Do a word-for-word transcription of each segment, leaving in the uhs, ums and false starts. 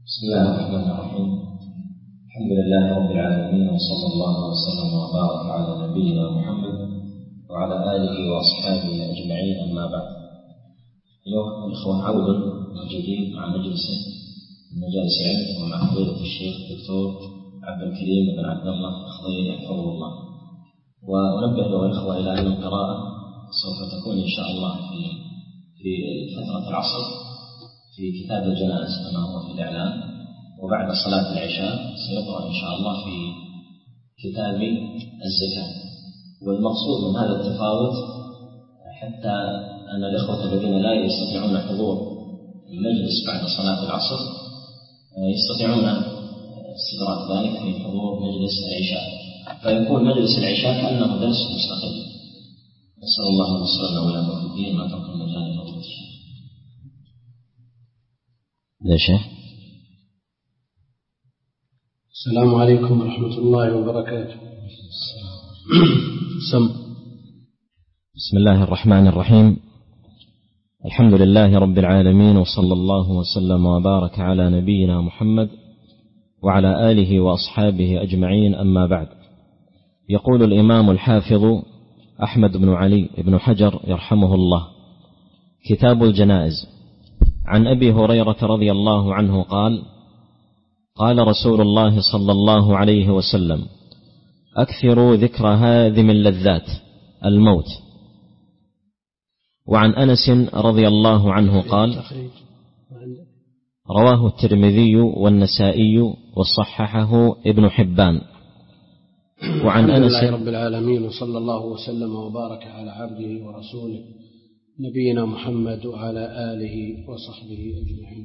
بسم الله الرحمن الرحيم. الحمد لله رب العالمين، وصلى الله وسلم وبارك على نبينا محمد وعلى آله وأصحابه أجمعين، أما بعد. أيها الأخوة، عود جديد مع مجلس مجالس علم ومع فضيلة الشيخ الدكتور عبد الكريم بن عبد الله الخضيري حفظه الله. وننبه أيها الأخوة إلى أن القراءة سوف تكون إن شاء الله في في فترة العصر في كتاب الجنائز كما هو في الإعلان، وبعد صلاة العشاء سيقرأ إن شاء الله في كتاب الزكاة. والمقصود من هذا التفاوت حتى أن الإخوة الذين لا يستطيعون حضور المجلس بعد صلاة العصر يستطيعون استدراك ذلك في حضور مجلس العشاء، فيكون مجلس العشاء كأنه درس مستقل. نسأل الله أن يسرنا ولكم في الدين ما ترك المجال فضل الشيخ. شيخ. السلام عليكم ورحمة الله وبركاته. سم. بسم الله الرحمن الرحيم. الحمد لله رب العالمين، وصلى الله وسلم وبارك على نبينا محمد وعلى آله وأصحابه أجمعين، أما بعد. يقول الإمام الحافظ أحمد بن علي بن حجر يرحمه الله: كتاب الجنائز. عن أبي هريرة رضي الله عنه قال: قال رسول الله صلى الله عليه وسلم: أكثروا ذكر هاذم اللذات الموت. وعن أنس رضي الله عنه قال: رواه الترمذي والنسائي وصححه ابن حبان. وعن أنس لله رب العالمين، وصلى الله وسلم وبارك على عبده ورسوله نبينا محمد وعلى آله وصحبه أجمعين.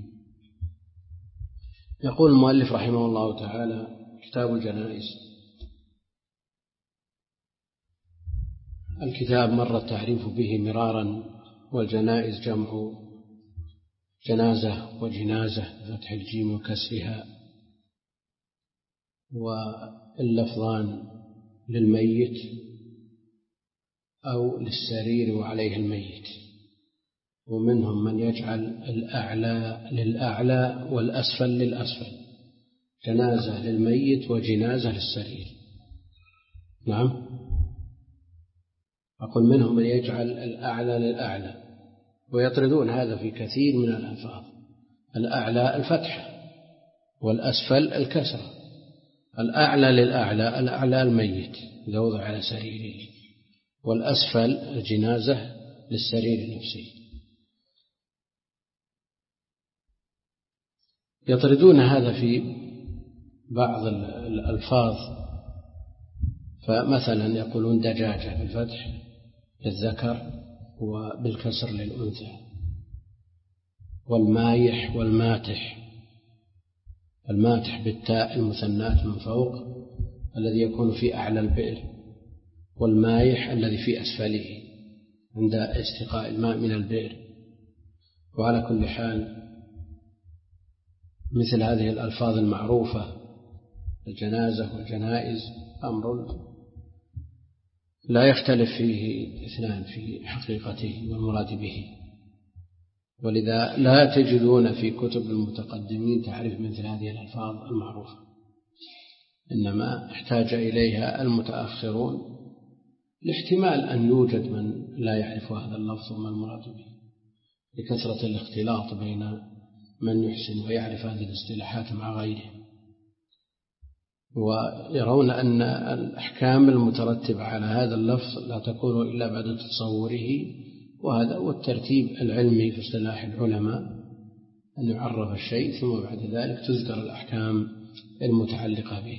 يقول المؤلف رحمه الله تعالى: كتاب الجنائز. الكتاب مر التعريف به مرارا، والجنائز جمع جنازة وجنازة بفتح الجيم وكسرها، واللفظان للميت أو للسرير وعليه الميت. ومنهم من يجعل الأعلى للأعلى والأسفل للأسفل، جنازة للميت وجنازة للسرير. نعم، أقول منهم من يجعل الأعلى للأعلى، ويطردون هذا في كثير من الألفاظ. الأعلى الفتح والأسفل الكسرة. الأعلى للأعلى، الأعلى الميت إذا وضع على سريره، والأسفل الجنازة للسرير نفسه. يطردون هذا في بعض الألفاظ، فمثلا يقولون دجاجة بالفتح للذكر وبالكسر للأنثى، والمايح والماتح. الماتح بالتاء المثنات من فوق الذي يكون في أعلى البئر، والمايح الذي في أسفله عند استقاء الماء من البئر. وعلى كل حال مثل هذه الألفاظ المعروفة، الجنازة والجنائز، أمر لا يختلف فيه اثنان في حقيقته والمراد به، ولذا لا تجدون في كتب المتقدمين تعريف مثل هذه الألفاظ المعروفة، إنما احتاج إليها المتأخرون لاحتمال أن يوجد من لا يعرف هذا اللفظ وما المراد به، لكثرة الاختلاط بين من يحسن ويعرف هذه الاصطلاحات مع غيره، ويرون أن الأحكام المترتبة على هذا اللفظ لا تكون إلا بعد تصوره. وهذا هو الترتيب العلمي في اصطلاح العلماء، أن يعرف الشيء ثم بعد ذلك تذكر الأحكام المتعلقة به.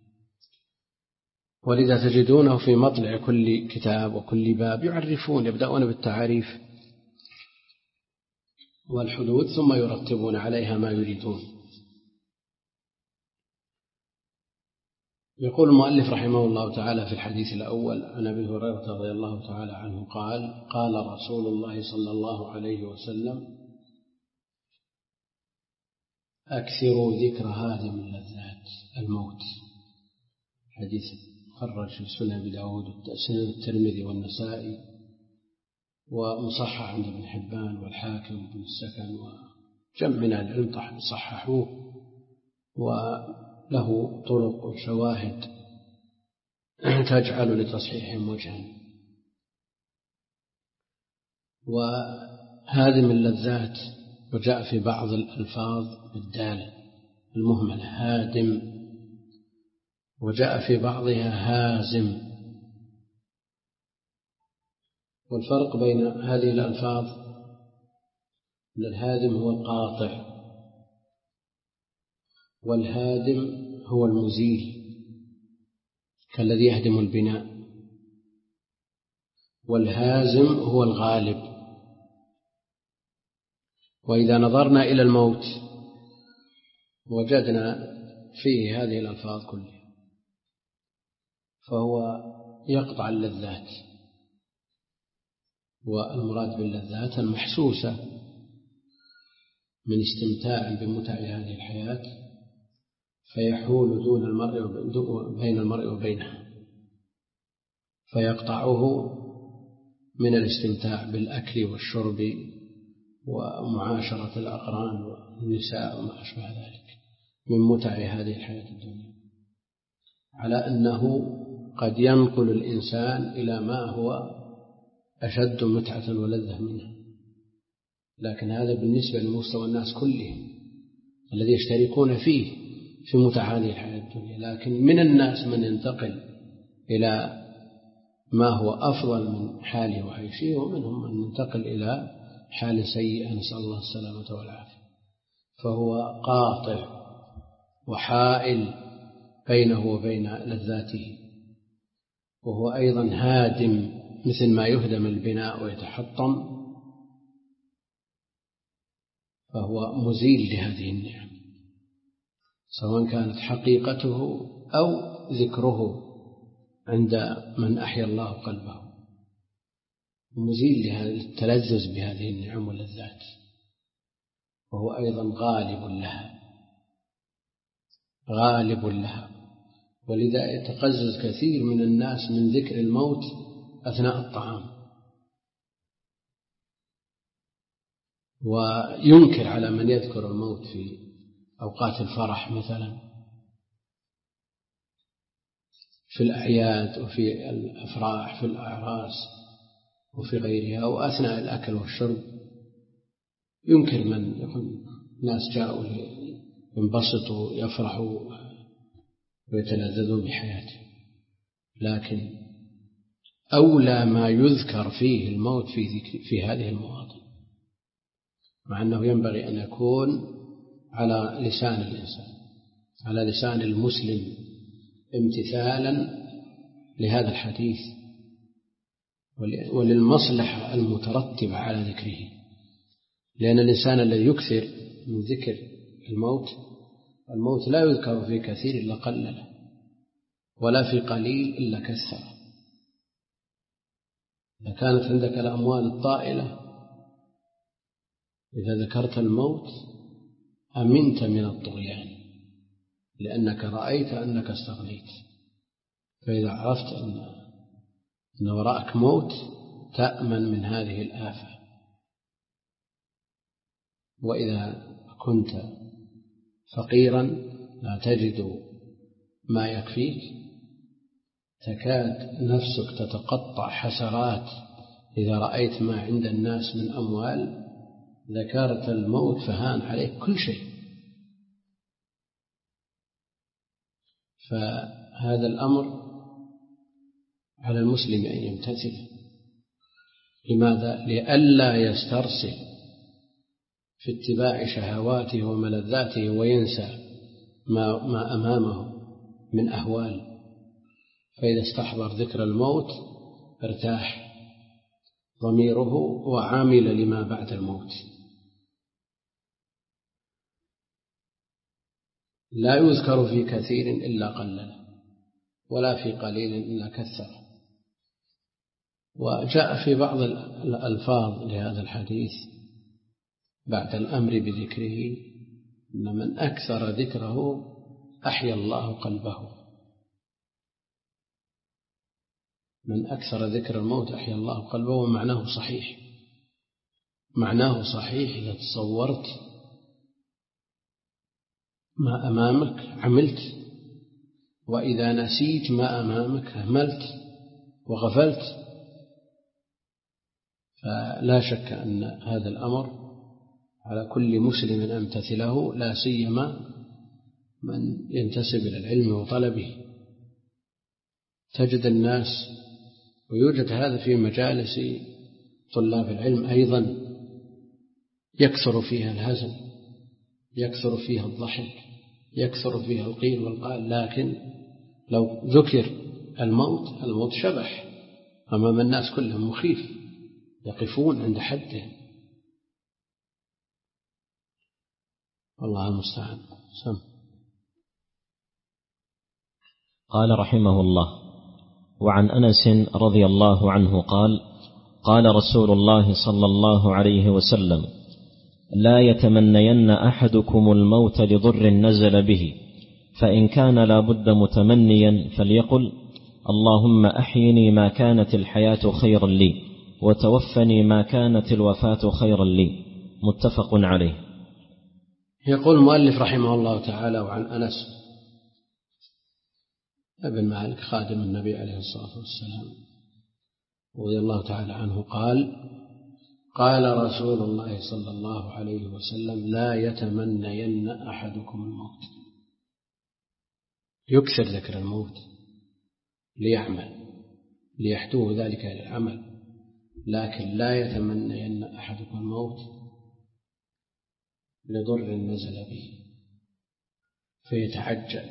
ولذا تجدونه في مطلع كل كتاب وكل باب يعرفون، يبدأون بالتعاريف والحدود ثم يرتبون عليها ما يريدون. يقول المؤلف رحمه الله تعالى في الحديث الأول عن أبي هريرة رضي الله تعالى عنه قال: قال رسول الله صلى الله عليه وسلم: أكثروا ذكر هادم اللذات الموت. حديث خرج في سنن أبي داود سنن الترمذي والنسائي، ومصحح عند ابن حبان والحاكم بن السكن وجمع من العلم صححوه وله طرق وشواهد تجعل لتصحيحهم وجها. وهادم اللذات، وجاء في بعض الألفاظ بالدال المهملة هادم، وجاء في بعضها هازم. والفرق بين هذه الألفاظ أن الهادم هو القاطع، والهادم هو المزيل كالذي يهدم البناء، والهازم هو الغالب. وإذا نظرنا إلى الموت وجدنا فيه هذه الألفاظ كلها، فهو يقطع اللذات، والمراد باللذات المحسوسة من استمتاع بمتع هذه الحياة فيحول دون المرء بين المرء وبينها، فيقطعه من الاستمتاع بالأكل والشرب ومعاشرة الأقران والنساء وما أشبه ذلك من متع هذه الحياة الدنيا، على أنه قد ينقل الإنسان إلى ما هو أشد متعة ولذة منه. لكن هذا بالنسبة لمستوى الناس كلهم الذي يشتركون فيه في متع هذه الحياة الدنيا. لكن من الناس من ينتقل إلى ما هو أفضل من حاله وعيشه، ومنهم من ينتقل إلى حال سيئة، نسأل الله السلامة والعافية. فهو قاطع وحائل بينه وبين لذاته، وهو أيضا هادم مثل ما يهدم البناء ويتحطم، فهو مزيل لهذه النعم سواء كانت حقيقته أو ذكره عند من أحيا الله قلبه، مزيل للتلذذ بهذه النعم واللذات، وهو أيضا غالب لها غالب لها. ولذا يتقزز كثير من الناس من ذكر الموت أثناء الطعام، وينكر على من يذكر الموت في أوقات الفرح مثلا في الأعياد وفي الأفراح في الأعراس وفي غيرها، وأثناء الأكل والشرب ينكر من يكون الناس جاءوا ينبسطوا يفرحوا ويتلذذوا بحياته. لكن أولى ما يذكر فيه الموت في, ذكر في هذه المواطن، مع أنه ينبغي أن يكون على لسان الإنسان، على لسان المسلم، امتثالا لهذا الحديث وللمصلحة المترتبة على ذكره. لأن الإنسان الذي يكثر من ذكر الموت، الموت لا يذكر في كثير إلا قلله، ولا في قليل إلا كثره. إذا كانت عندك الأموال الطائلة، إذا ذكرت الموت أمنت من الطغيان، لأنك رأيت أنك استغنيت. فإذا عرفت أن, أن وراءك موت تأمن من هذه الآفة. وإذا كنت فقيرا لا تجد ما يكفيك، تكاد نفسك تتقطع حسرات إذا رأيت ما عند الناس من أموال. ذكرت الموت فهان عليك كل شيء. فهذا الأمر على المسلم أن يمتثل. لماذا؟ لئلا يسترسل في اتباع شهواته وملذاته وينسى ما, ما أمامه من أهوال. فإذا استحضر ذكر الموت ارتاح ضميره وعامل لما بعد الموت. لا يذكر في كثير إلا قلل، ولا في قليل إلا كثر. وجاء في بعض الألفاظ لهذا الحديث بعد الأمر بذكره أن من أكثر ذكره أحيا الله قلبه. من أكثر ذكر الموت أحيا الله قلبه. ومعناه صحيح، معناه صحيح إذا تصورت ما أمامك عملت، وإذا نسيت ما أمامك أهملت وغفلت. فلا شك أن هذا الأمر على كل مسلم أن يمتثله، لا سيما من ينتسب إلى العلم وطلبه. تجد الناس، ويوجد هذا في مجالس طلاب العلم أيضا، يكثر فيها الهزل، يكثر فيها الضحك، يكثر فيها القيل والقال، لكن لو ذكر الموت، الموت شبح أمام الناس كلهم، مخيف، يقفون عند حده. والله المستعان. سم. قال رحمه الله: وعن أنس رضي الله عنه قال: قال رسول الله صلى الله عليه وسلم: لا يتمنين أحدكم الموت لضر نزل به، فإن كان لا بد متمنيا فليقل: اللهم أحيني ما كانت الحياة خيرا لي، وتوفني ما كانت الوفاة خيرا لي. متفق عليه. يقول المؤلف رحمه الله تعالى: وعن أنس ابن مالك خادم النبي عليه الصلاة والسلام رضي الله تعالى عنه قال: قال رسول الله صلى الله عليه وسلم: لا يتمنين أحدكم الموت. يكثر ذكر الموت ليعمل، ليحتوه ذلك إلى العمل، لكن لا يتمنين أحدكم الموت لضر نزل به فيتعجل،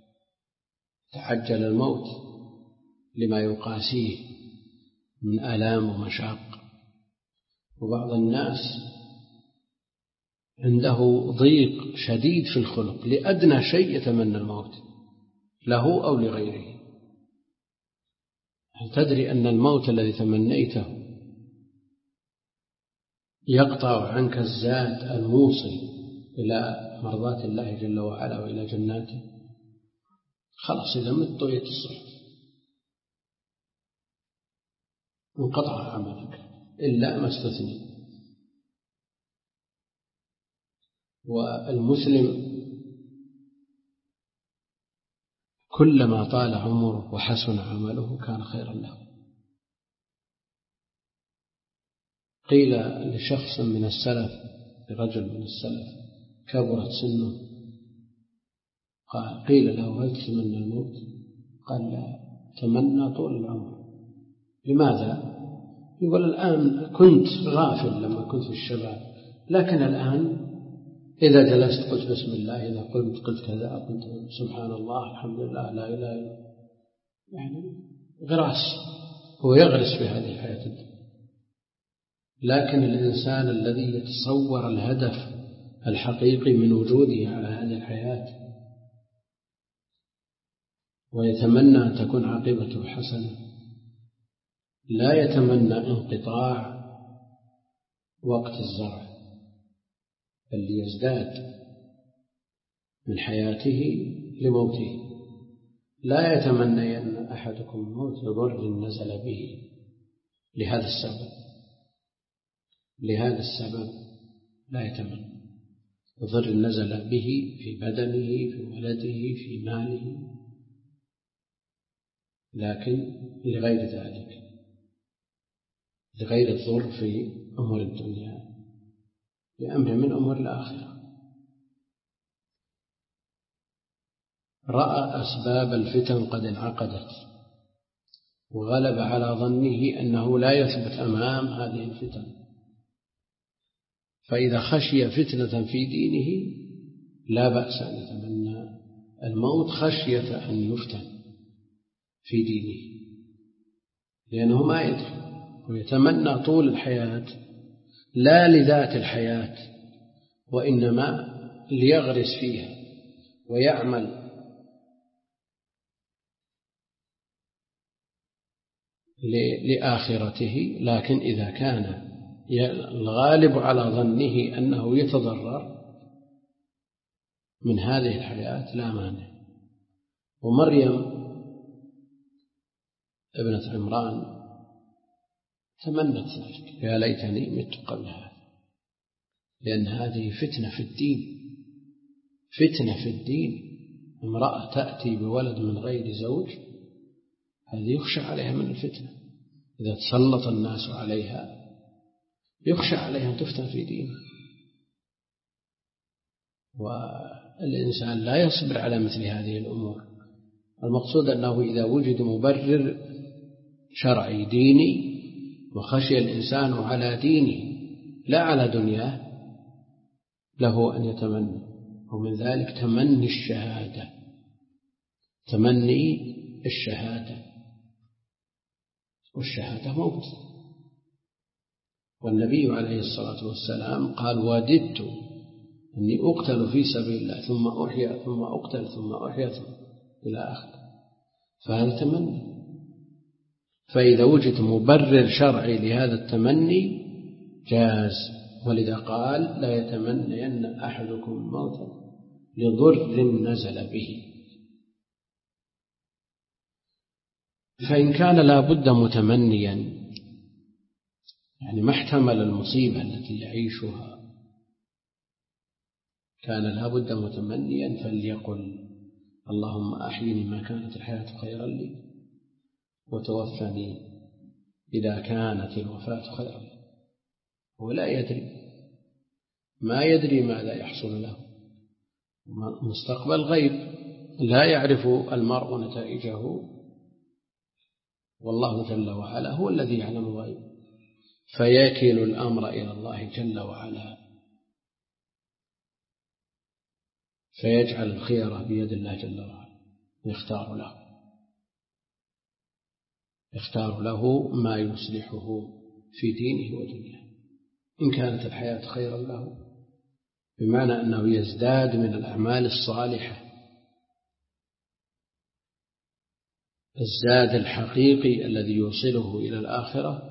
تعجل الموت لما يقاسيه من آلام ومشاق. وبعض الناس عنده ضيق شديد في الخلق، لأدنى شيء يتمنى الموت له أو لغيره. هل تدري أن الموت الذي تمنيته يقطع عنك الزاد الموصل إلى مرضاة الله جل وعلا وإلى جناته؟ خلاص، إذا مت طويت الصحف، انقطع عملك إلا ما استثني. والمسلم كلما طال عمره وحسن عمله كان خيرا له. قيل لشخص من السلف، لرجل من السلف كبرت سنه، قال قيل له: هل تتمنى الموت؟ قال: لا، تمنى طول العمر. لماذا؟ يقول: الآن كنت غافل لما كنت في الشباب، لكن الآن إذا جلست قلت بسم الله، إذا قلت قلت كذا، قلت سبحان الله، الحمد لله، لا إله إلا الله. يعني غراس، هو يغرس في هذه الحياة الدنيا. لكن الإنسان الذي يتصور الهدف الحقيقي من وجوده على هذه الحياة ويتمنى أن تكون عاقبته حسنة، لا يتمنى انقطاع وقت الزرع، بل ليزداد من حياته لموته. لا يتمنى أن أحدكم الموت لضر نزل به. لهذا السبب لهذا السبب لا يتمنى ضر نزل به في بدنه، في ولده، في ماله، لكن لغير ذلك، لغير الضر في أمور الدنيا، لأمر من أمور الآخرة. رأى أسباب الفتن قد انعقدت، وغلب على ظنه أنه لا يثبت أمام هذه الفتن، فإذا خشي فتنة في دينه لا بأس أن يتمنى الموت خشية أن يفتن في دينه، لأنه ما يدري، ويتمنى طول الحياة لا لذات الحياة، وإنما ليغرس فيها ويعمل لآخرته. لكن إذا كان الغالب على ظنه أنه يتضرر من هذه الحياة لا مانع. ومريم ابنة عمران تمنت ذلك: يا ليتني مت قبل هذا، لأن هذه فتنة في الدين، فتنة في الدين، امرأة تأتي بولد من غير زوج، هذه يخشى عليها من الفتنة. إذا تسلط الناس عليها يخشى عليها أن تفتن في دينها، والإنسان لا يصبر على مثل هذه الأمور. المقصود أنه إذا وجد مبرر شرعي ديني وخشي الإنسان على دينه لا على دنياه له أن يتمنى، ومن ذلك تمني الشهادة، تمني الشهادة، والشهادة موت. والنبي عليه الصلاة والسلام قال: وددت أني أقتل في سبيل الله ثم أحيا ثم أقتل ثم أحيا إلى آخر. فهذا تمني. فإذا وجد مبرر شرعي لهذا التمني جاز. ولذا قال: لا يتمنين أحدكم الموت لضر نزل به. فإن كان لا بد متمنيا، يعني ما احتمل المصيبة التي يعيشها، كان لا بد متمنيا، فليقل: اللهم أحيني ما كانت الحياة خيرا لي، وتوفني إذا كانت الوفاة خيرا لي. هو لا يدري، ما يدري ماذا يحصل له، مستقبل غيب لا يعرف المرء نتائجه، والله جل وعلا هو الذي يعلم الغيب، فيكل الأمر إلى الله جل وعلا، فيجعل الخيرة بيد الله جل وعلا، يختار له يختار له ما يصلحه في دينه ودنياه. إن كانت الحياة خيرا له بمعنى أنه يزداد من الأعمال الصالحة الزاد الحقيقي الذي يوصله إلى الآخرة،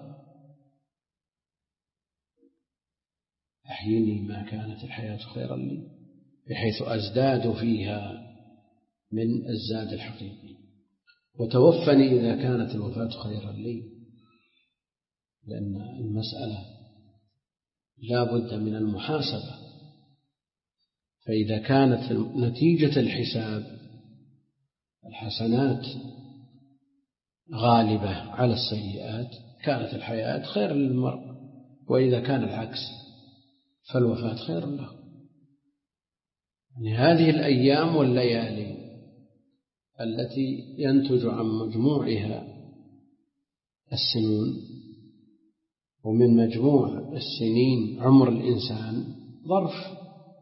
أحيني ما كانت الحياة خيرا لي، بحيث أزداد فيها من الزاد الحقيقي. وتوفني إذا كانت الوفاة خيرا لي، لأن المسألة لا بد من المحاسبة. فإذا كانت نتيجة الحساب الحسنات غالبة على السيئات كانت الحياة خير للمرء، وإذا كان العكس فالوفاة خير له. يعني هذه الأيام والليالي التي ينتج عن مجموعها السنون، ومن مجموع السنين عمر الإنسان ظرف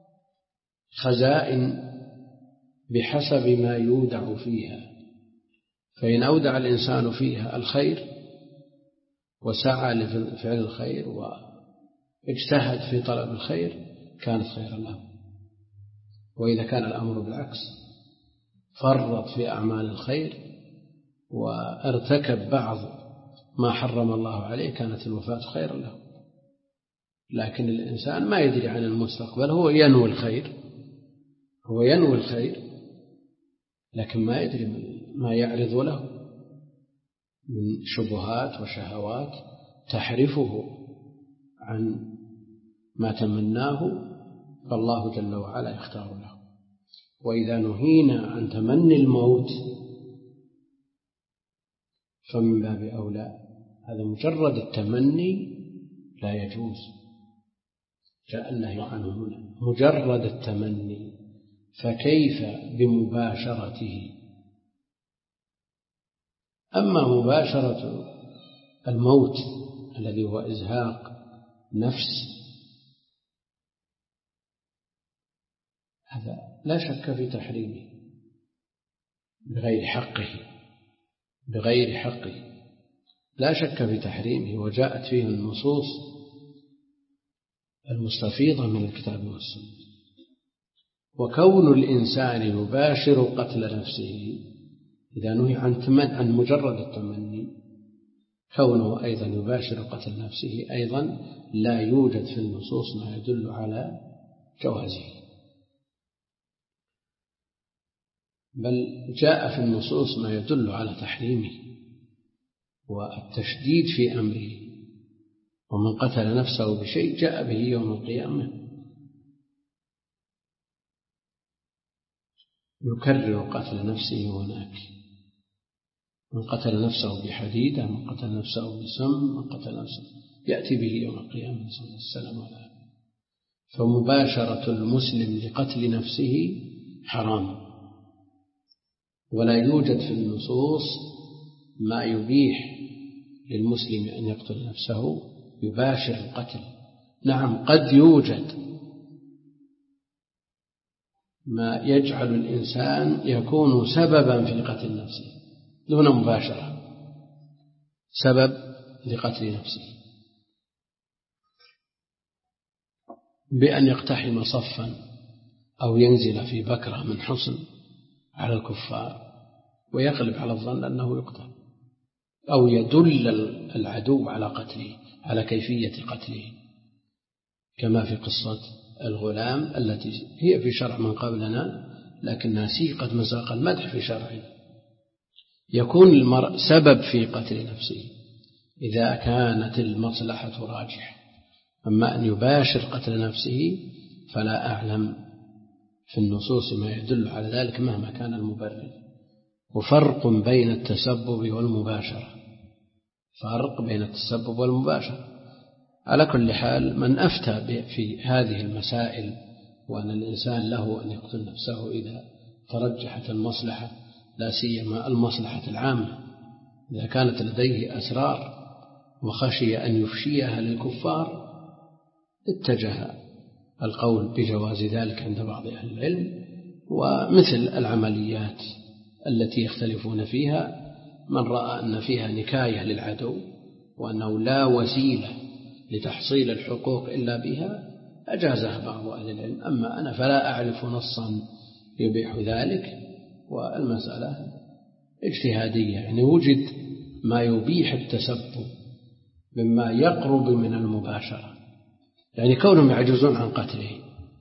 خزائن بحسب ما يودع فيها، فإن أودع الإنسان فيها الخير وسعى لفعل الخير واجتهد في طلب الخير كانت خيرا له، وإذا كان الأمر بالعكس فرط في أعمال الخير وارتكب بعض ما حرم الله عليه كانت الوفاة خيرا له. لكن الإنسان ما يدري عن المستقبل، هو ينوي الخير هو ينوي الخير لكن ما يدري ما يعرض له من شبهات وشهوات تحرفه عن ما تمناه، فالله جل وعلا يختار له. وإذا نهينا عن تمني الموت فمن باب أولى، هذا مجرد التمني لا يجوز، جاء النهي عنه هنا مجرد التمني، فكيف بمباشرته؟ أما مباشرة الموت الذي هو إزهاق نفس، هذا لا شك في تحريمه بغير حقه بغير حقه لا شك في تحريمه، وجاءت فيه النصوص المستفيضة من الكتاب والسنة. وكون الإنسان يباشر قتل نفسه إذا نهي عن عن مجرد التمني، كونه أيضا يباشر قتل نفسه أيضا لا يوجد في النصوص ما يدل على جوازه، بل جاء في النصوص ما يدل على تحريمه والتشديد في أمره. ومن قتل نفسه بشيء جاء به يوم القيامة يكرر قتل نفسه هناك، من قتل نفسه بحديدة، من قتل نفسه بسم، من قتل نفسه يأتي به يوم القيامة صلى الله عليه وسلم ولا. فمباشرة المسلم لقتل نفسه حرام، ولا يوجد في النصوص ما يبيح للمسلم أن يقتل نفسه يباشر القتل. نعم قد يوجد ما يجعل الإنسان يكون سببا في قتل نفسه دون مباشرة، سبب لقتل نفسه بأن يقتحم صفا أو ينزل في بكرة من حصن على الكفار ويغلب على الظن أنه يقتل، أو يدل العدو على قتله، على كيفية قتله، كما في قصة الغلام التي هي في شرع من قبلنا لكنها سيقت مساق المدح في شرعنا. يكون المرء سبب في قتل نفسه إذا كانت المصلحة راجحة، أما أن يباشر قتل نفسه فلا أعلم في النصوص ما يدل على ذلك مهما كان المبرر. وفرق بين التسبب والمباشرة، فرق بين التسبب والمباشرة. على كل حال من أفتى في هذه المسائل وأن الإنسان له أن يقتل نفسه إذا ترجحت المصلحة، لا سيما المصلحة العامة، إذا كانت لديه أسرار وخشي أن يفشيها للكفار، اتجه القول بجواز ذلك عند بعض أهل العلم. ومثل العمليات التي يختلفون فيها، من رأى أن فيها نكاية للعدو وأنه لا وسيلة لتحصيل الحقوق إلا بها أجازها بعض أهل العلم. أما أنا فلا أعرف نصا يبيح ذلك، والمسألة اجتهادية، يعني وجد ما يبيح التسبب مما يقرب من المباشرة، يعني كونهم يعجزون عن قتله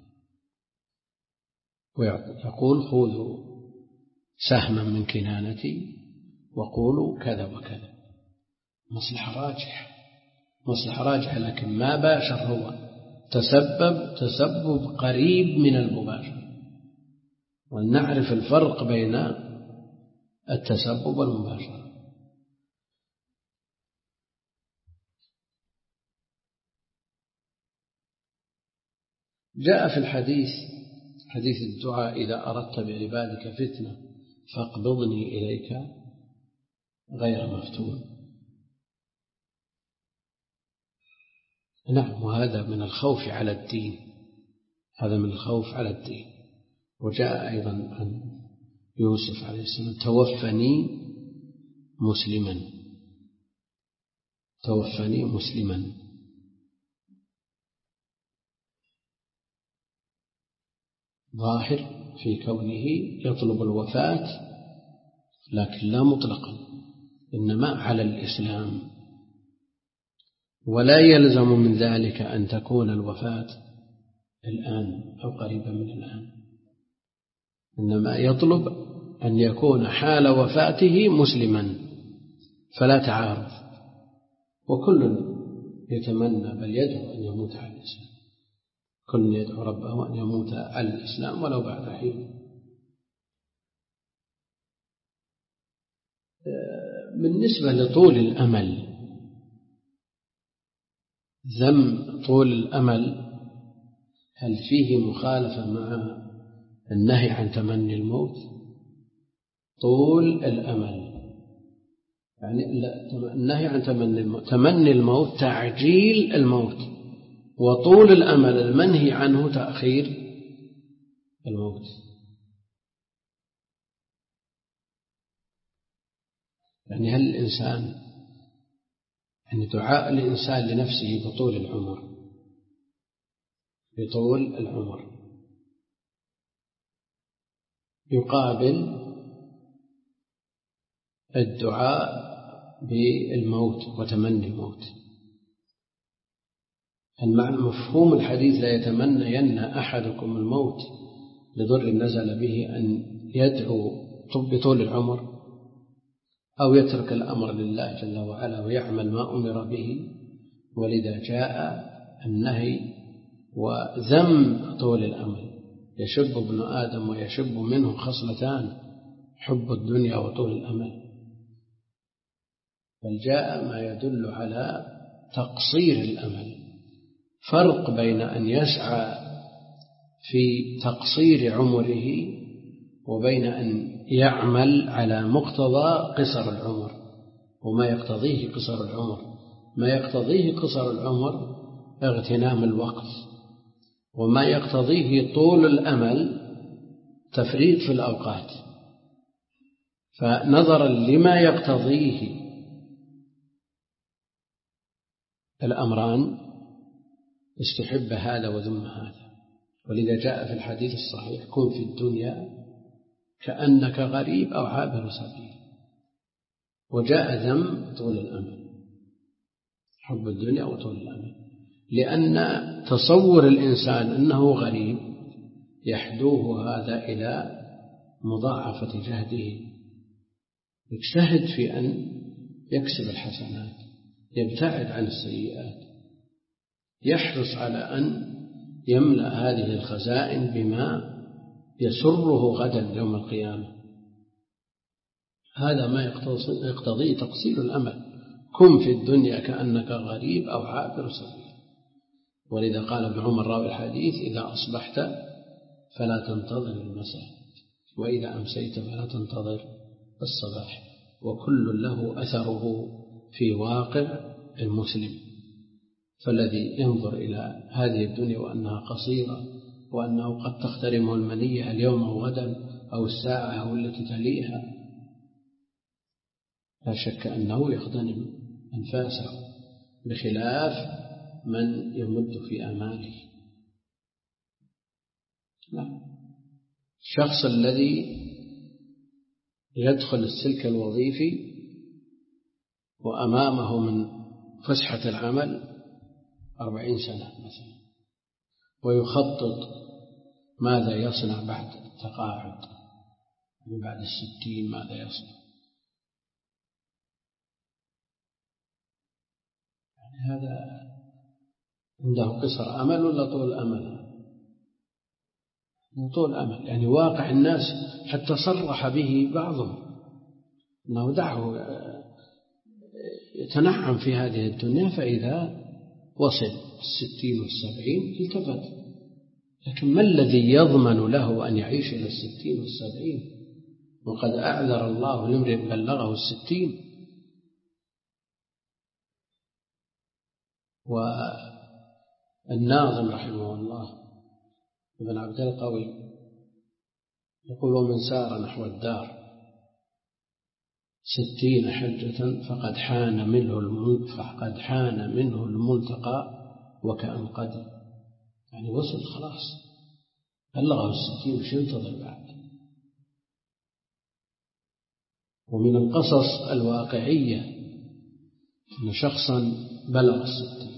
ويقول خذوا سهما من كنانتي وقولوا كذا وكذا، مصلحة راجحة، مصلحة راجحة، لكن ما باشر هو تسبب تسبب قريب من المباشرة. ولنعرف الفرق بين التسبب والمباشرة. جاء في الحديث حديث الدعاء إذا أردت بعبادك فتنة فاقبضني إليك غير مفتون. نعم، وهذا من الخوف على الدين، هذا من الخوف على الدين. وجاء أيضا عن يوسف عليه السلام توفني مسلما، توفني مسلما. ظاهر في كونه يطلب الوفاة، لكن لا مطلقا، إنما على الإسلام، ولا يلزم من ذلك أن تكون الوفاة الآن أو قريبا من الآن، إنما يطلب أن يكون حال وفاته مسلما، فلا تعارض. وكل يتمنى بل يدعو أن يموت على الإسلام، كل يدعو ربه أن يموت على الإسلام ولو بعد حين. بالنسبة لطول الأمل، ذم طول الأمل هل فيه مخالفة مع النهي عن تمني الموت؟ طول الأمل يعني النهي عن تمني الموت، تمني الموت تعجيل الموت، وطول الأمل المنهي عنه تأخير الموت. يعني هل الإنسان يعني دعاء الإنسان لنفسه بطول العمر، بطول العمر يقابل الدعاء بالموت وتمني الموت. المعنى مفهوم الحديث لا يتمنين أحدكم الموت لضر نزل به أن يدعو بطول العمر أو يترك الأمر لله جل وعلا ويعمل ما أمر به. ولذا جاء النهي وذم طول الأمل، يشب ابن آدم ويشب منه خصلتان: حب الدنيا وطول الأمل. بل جاء ما يدل على تقصير الأمل. فرق بين أن يسعى في تقصير عمره وبين أن يعمل على مقتضى قصر العمر وما يقتضيه قصر العمر. ما يقتضيه قصر العمر اغتنام الوقت، وما يقتضيه طول الأمل تفريط في الأوقات. فنظرا لما يقتضيه الأمران استحب هذا وذم هذا. ولذا جاء في الحديث الصحيح: كن في الدنيا كأنك غريب أو عابر سبيل. وجاء ذم طول الأمل، حب الدنيا وطول الأمل، لأن تصور الإنسان أنه غريب يحدوه هذا إلى مضاعفة جهده. يجتهد في أن يكسب الحسنات، يبتعد عن السيئات، يحرص على أن يملأ هذه الخزائن بما يسره غدا يوم القيامة. هذا ما يقتضي تقصير الأمل: كن في الدنيا كأنك غريب أو عابر سبيل. ولذا قال ابن عمر راوي الحديث: إذا أصبحت فلا تنتظر المساء، وإذا أمسيت فلا تنتظر الصباح. وكل له أثره في واقع المسلم. فالذي ينظر إلى هذه الدنيا وأنها قصيرة، وأنه قد تخترمه المنية اليوم أو غدا أو الساعة أو التي تليها، لا شك أنه يغتنم أنفاسه، بخلاف من يمد في آماله. لا. الشخص الذي يدخل السلك الوظيفي وأمامه من فسحة العمل أربعين سنة مثلا، ويخطط ماذا يصنع بعد التقاعد، يعني بعد الستين ماذا يصنع، يعني هذا عنده قصر أمل ولا طول أمل؟ طول أمل. يعني واقع الناس حتى صرح به بعضهم أنه دعه يتنعم في هذه الدنيا، فإذا وصل الستين والسبعين التفت. لكن ما الذي يضمن له أن يعيش إلى الستين والسبعين وقد أعذر الله لامرئ بلغه الستين؟ والناظم رحمه الله ابن عبد القوي يقول: ومن سار نحو الدار ستين حجة فقد حان منه فقد حان منه الملتقى وكأن قد، يعني وصل خلاص بلغه الستين، وش ينتظر بعد؟ ومن القصص الواقعية أن شخصا بلغ الستين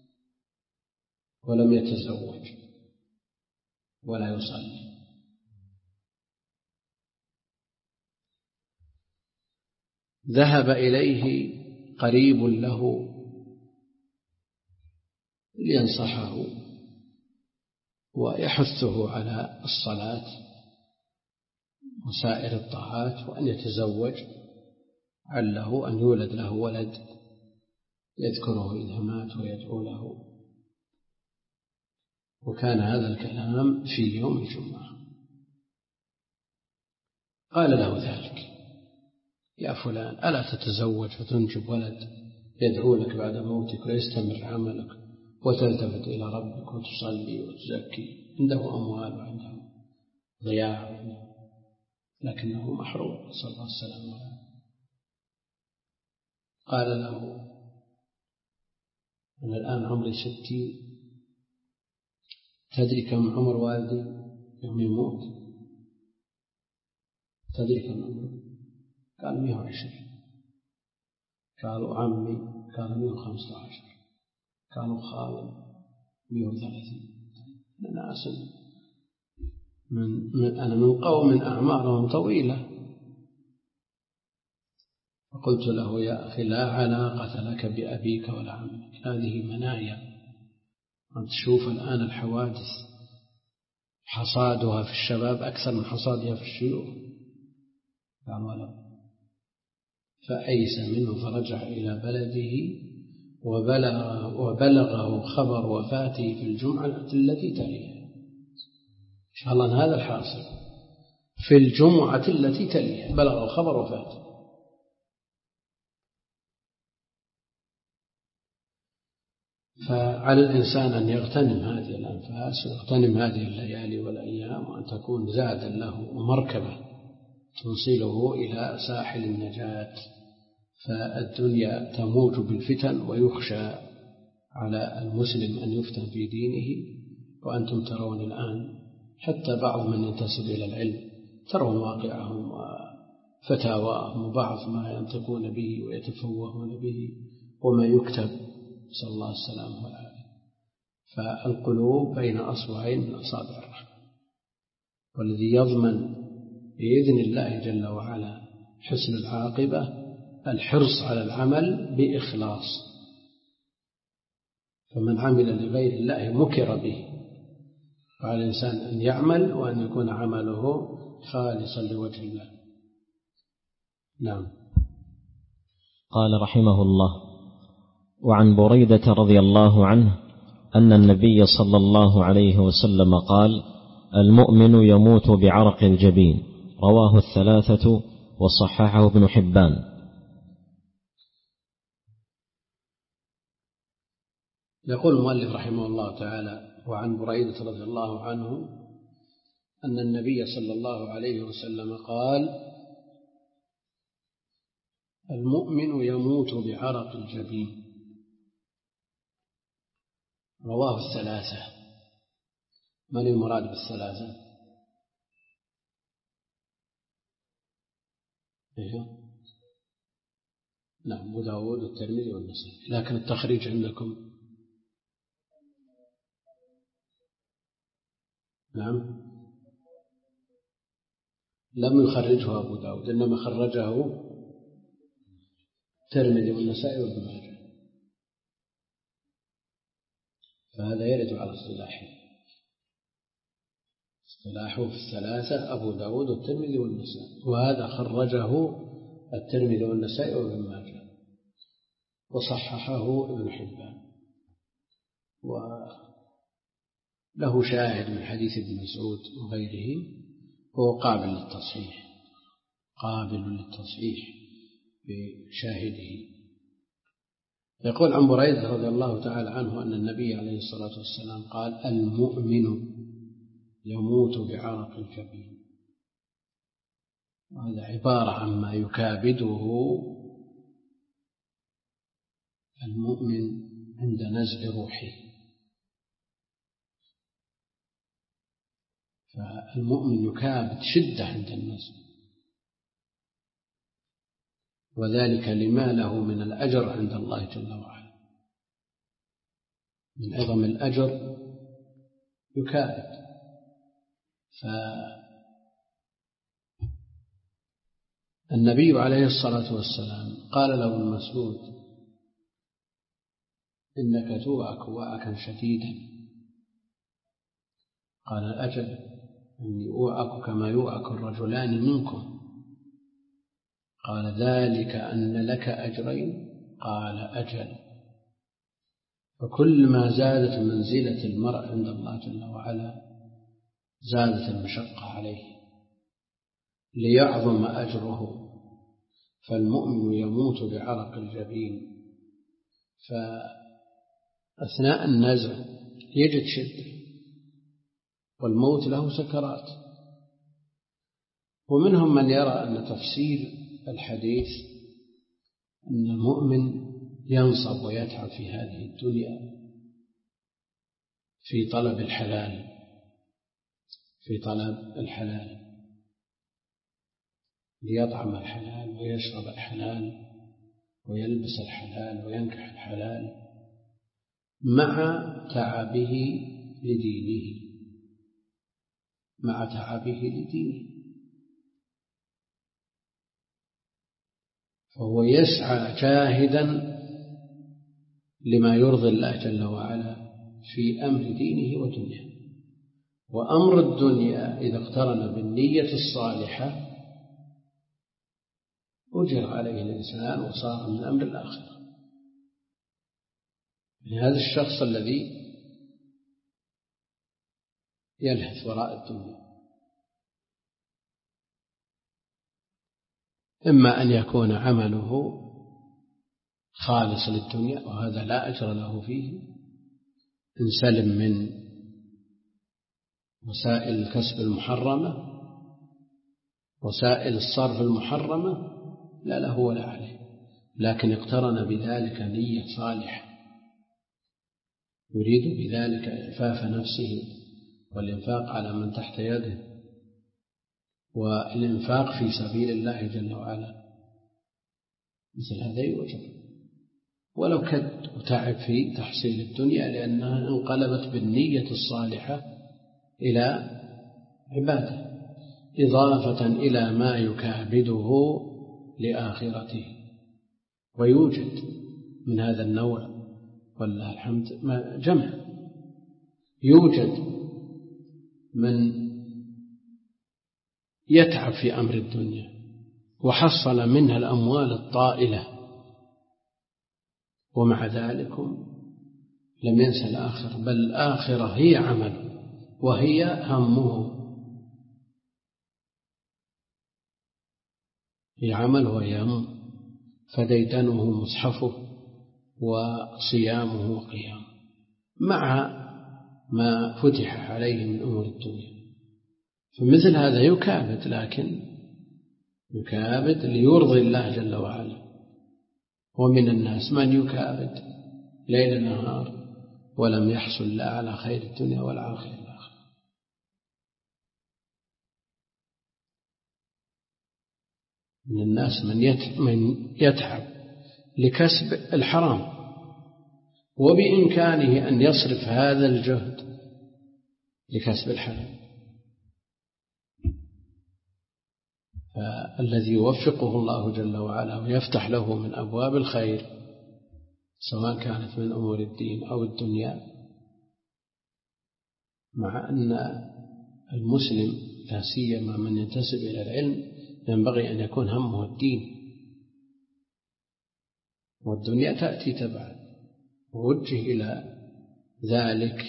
ولم يتزوج ولا يصلي، ذهب إليه قريب له لينصحه ويحثه على الصلاة وسائر الطاعات وأن يتزوج، عله أن يولد له ولد يذكره إذا مات ويدعو له. وكان هذا الكلام في يوم الجمعة. قال له ذلك: يا فلان، ألا تتزوج فتنجب ولد يدعو لك بعد موتك ويستمر عملك وتلتفت إلى ربك وتصلي وتزكي، عنده أموال وعنده ضياع لكنه محروم، صلى الله عليه وسلم. قال له: أنا الآن عمري ستين، تدري كم عمر والدي يوم يموت؟ تدري كم عمره؟ قال: مئة وعشرين. قالوا: عمي؟ قال: مئة وخمسة عشر. قالوا: خالي؟ مئة وثلاثين. أنا أسن من, من أنا من قوم أعمارهم طويلة. فقلت له: يا أخي، لا علاقة لك بأبيك ولا عمك، هذه منايا. أن تشوف الآن الحوادث حصادها في الشباب أكثر من حصادها في الشيوخ، قال ولو، فأيس منه فرجع إلى بلده وبلغ وبلغه خبر وفاته في الجمعة التي تليها. إن شاء الله أن هذا الحاصل، في الجمعة التي تليها بلغه خبر وفاته. فعلى الإنسان أن يغتنم هذه الأنفاس ويغتنم هذه الليالي والأيام، وأن تكون زادا له ومركبة توصله إلى ساحل النجاة. فالدنيا تموج بالفتن، ويخشى على المسلم أن يفتن في دينه. وأنتم ترون الآن حتى بعض من ينتسب إلى العلم ترون واقعهم وفتاواهم وبعض ما ينطقون به ويتفوهون به وما يكتب، نسأل الله السلامة والعافية. فالقلوب بين أصبعين من أصابع الرحمن، والذي يضمن بإذن الله جل وعلا حسن العاقبة الحرص على العمل بإخلاص. فمن عمل لغير الله مكر به، وعلى الإنسان أن يعمل وأن يكون عمله خالصا لوجه الله. نعم. قال رحمه الله: وعن بريدة رضي الله عنه أن النبي صلى الله عليه وسلم قال: المؤمن يموت بعرق الجبين. رواه الثلاثة وصححه ابن حبان. يقول المؤلف رحمه الله تعالى: وعن بريدة رضي الله عنه أن النبي صلى الله عليه وسلم قال: المؤمن يموت بعرق الجبين. رواه الثلاثة. من المراد بالثلاثة؟ أيوه، نعم، أبو داود والترمذي والنسائي. لكن التخريج عندكم؟ نعم، لم يخرجه أبو داود، إنما خرجه الترمذي والنسائي وابن ماجه، فهذا يرد على اصطلاحه. اصطلاحه في الثلاثة أبو داود والترمذي والنسائي، وهذا خرجه الترمذي والنسائي وابن ماجه، وصححه ابن حبان، وله شاهد من حديث ابن مسعود وغيره، هو قابل للتصحيح قابل للتصحيح بشاهده. يقول عن بريدة رضي الله تعالى عنه أن النبي عليه الصلاة والسلام قال: المؤمن يموت بعرق الجبين. وهذا عبارة عما يكابده المؤمن عند نزع روحه. فالمؤمن يكابد شدة عند النزع، وذلك لما له من الأجر عند الله جل وعلا، من عظم الأجر يكابد. فالنبي عليه الصلاة والسلام قال له المسعود: إنك توعك وعكا شديدا. قال: أجل، إني أوعك كما يوعك الرجلان منكم. قال: ذلك أن لك أجرين. قال: أجل. فكل ما زادت منزلة المرء عند الله جل وعلا زادت المشقة عليه ليعظم أجره. فالمؤمن يموت بعرق الجبين، فأثناء النزع يجد شدة، والموت له سكرات. ومنهم من يرى أن تفسير الحديث أن المؤمن ينصب ويتعب في هذه الدنيا في طلب الحلال في طلب الحلال ليطعم الحلال ويشرب الحلال ويلبس الحلال وينكح الحلال، مع تعبه لدينه مع تعبه لدينه فهو يسعى جاهدا لما يرضي الله جل وعلا في أمر دينه ودنياه. وأمر الدنيا إذا اقترن بالنية الصالحة أجر عليه الإنسان وصار من أمر الآخرة. يعني هذا الشخص الذي يلهث وراء الدنيا إما أن يكون عمله خالص للدنيا وهذا لا أجر له فيه، إن سلم من وسائل الكسب المحرمة وسائل الصرف المحرمة لا له ولا عليه، لكن اقترن بذلك نية صالحة يريد بذلك إعفاف نفسه والإنفاق على من تحت يده والإنفاق في سبيل الله جل وعلا، مثل هذا يؤجر ولو كد وتعب في تحصيل الدنيا، لأنها انقلبت بالنية الصالحة إلى عبادة إضافة إلى ما يكابده لآخرته. ويوجد من هذا النوع والله الحمد جمع، يوجد من يتعب في أمر الدنيا وحصل منها الأموال الطائلة ومع ذلك لم ينسى الآخرة، بل الآخرة هي عمل وهي همه، هي عمل وهي هم، فديدنه مصحفه وصيامه وقيامه مع ما فتح عليه من أمور الدنيا. فمثل هذا يكابد، لكن يكابد ليرضي الله جل وعلا. ومن الناس من يكابد ليل نهار ولم يحصل لا على خير الدنيا ولا على خير الآخرة. من الناس من يتعب لكسب الحرام وبإمكانه أن يصرف هذا الجهد لكسب الحلال، فالذي يوفقه الله جل وعلا ويفتح له من أبواب الخير سواء كانت من أمور الدين أو الدنيا، مع أن المسلم لا سيما من ينتسب إلى العلم ينبغي أن يكون همه الدين، والدنيا تأتي تبعا، ووجه إلى ذلك.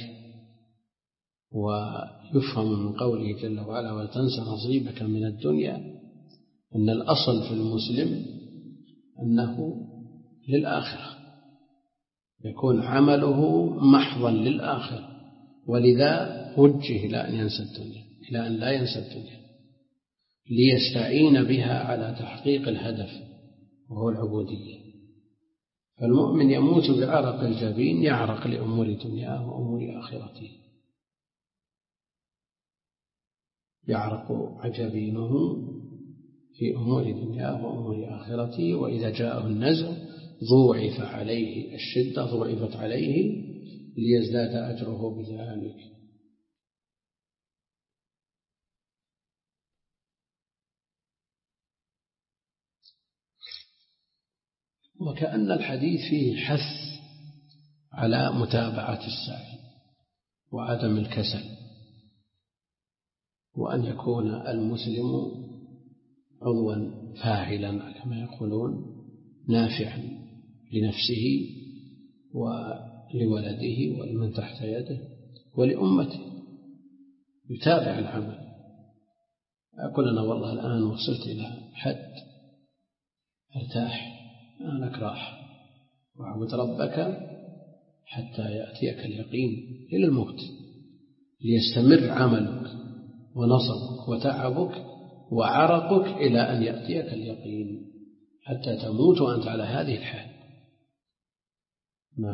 ويفهم من قوله جل وعلا ولا تنس نصيبك من الدنيا أن الأصل في المسلم أنه للآخرة، يكون عمله محضا للآخرة، ولذا وجه إلى أن ينسى الدنيا، إلى أن لا ينسى الدنيا ليستعين بها على تحقيق الهدف وهو العبودية. فالمؤمن يموت بعرق الجبين، يعرق لأمور دنياه وأمور آخرته، يعرق عجبينه في أمور دنياه وأمور آخرته، وإذا جاءه النزع ضوعف عليه الشدة، ضوعفت عليه ليزداد أجره بذلك. وكأن الحديث فيه حث على متابعة السعي وعدم الكسل، وأن يكون المسلم عضوا فاعلا كما يقولون، نافعا لنفسه ولولده ولمن تحت يده ولأمته، يتابع العمل. أقول أنا والله الآن وصلت إلى حد ارتاح، أنك راح واعبد ربك حتى يأتيك اليقين إلى الموت، ليستمر عملك ونصبك وتعبك وعرقك إلى أن يأتيك اليقين حتى تموت وأنت على هذه الحال. نعم.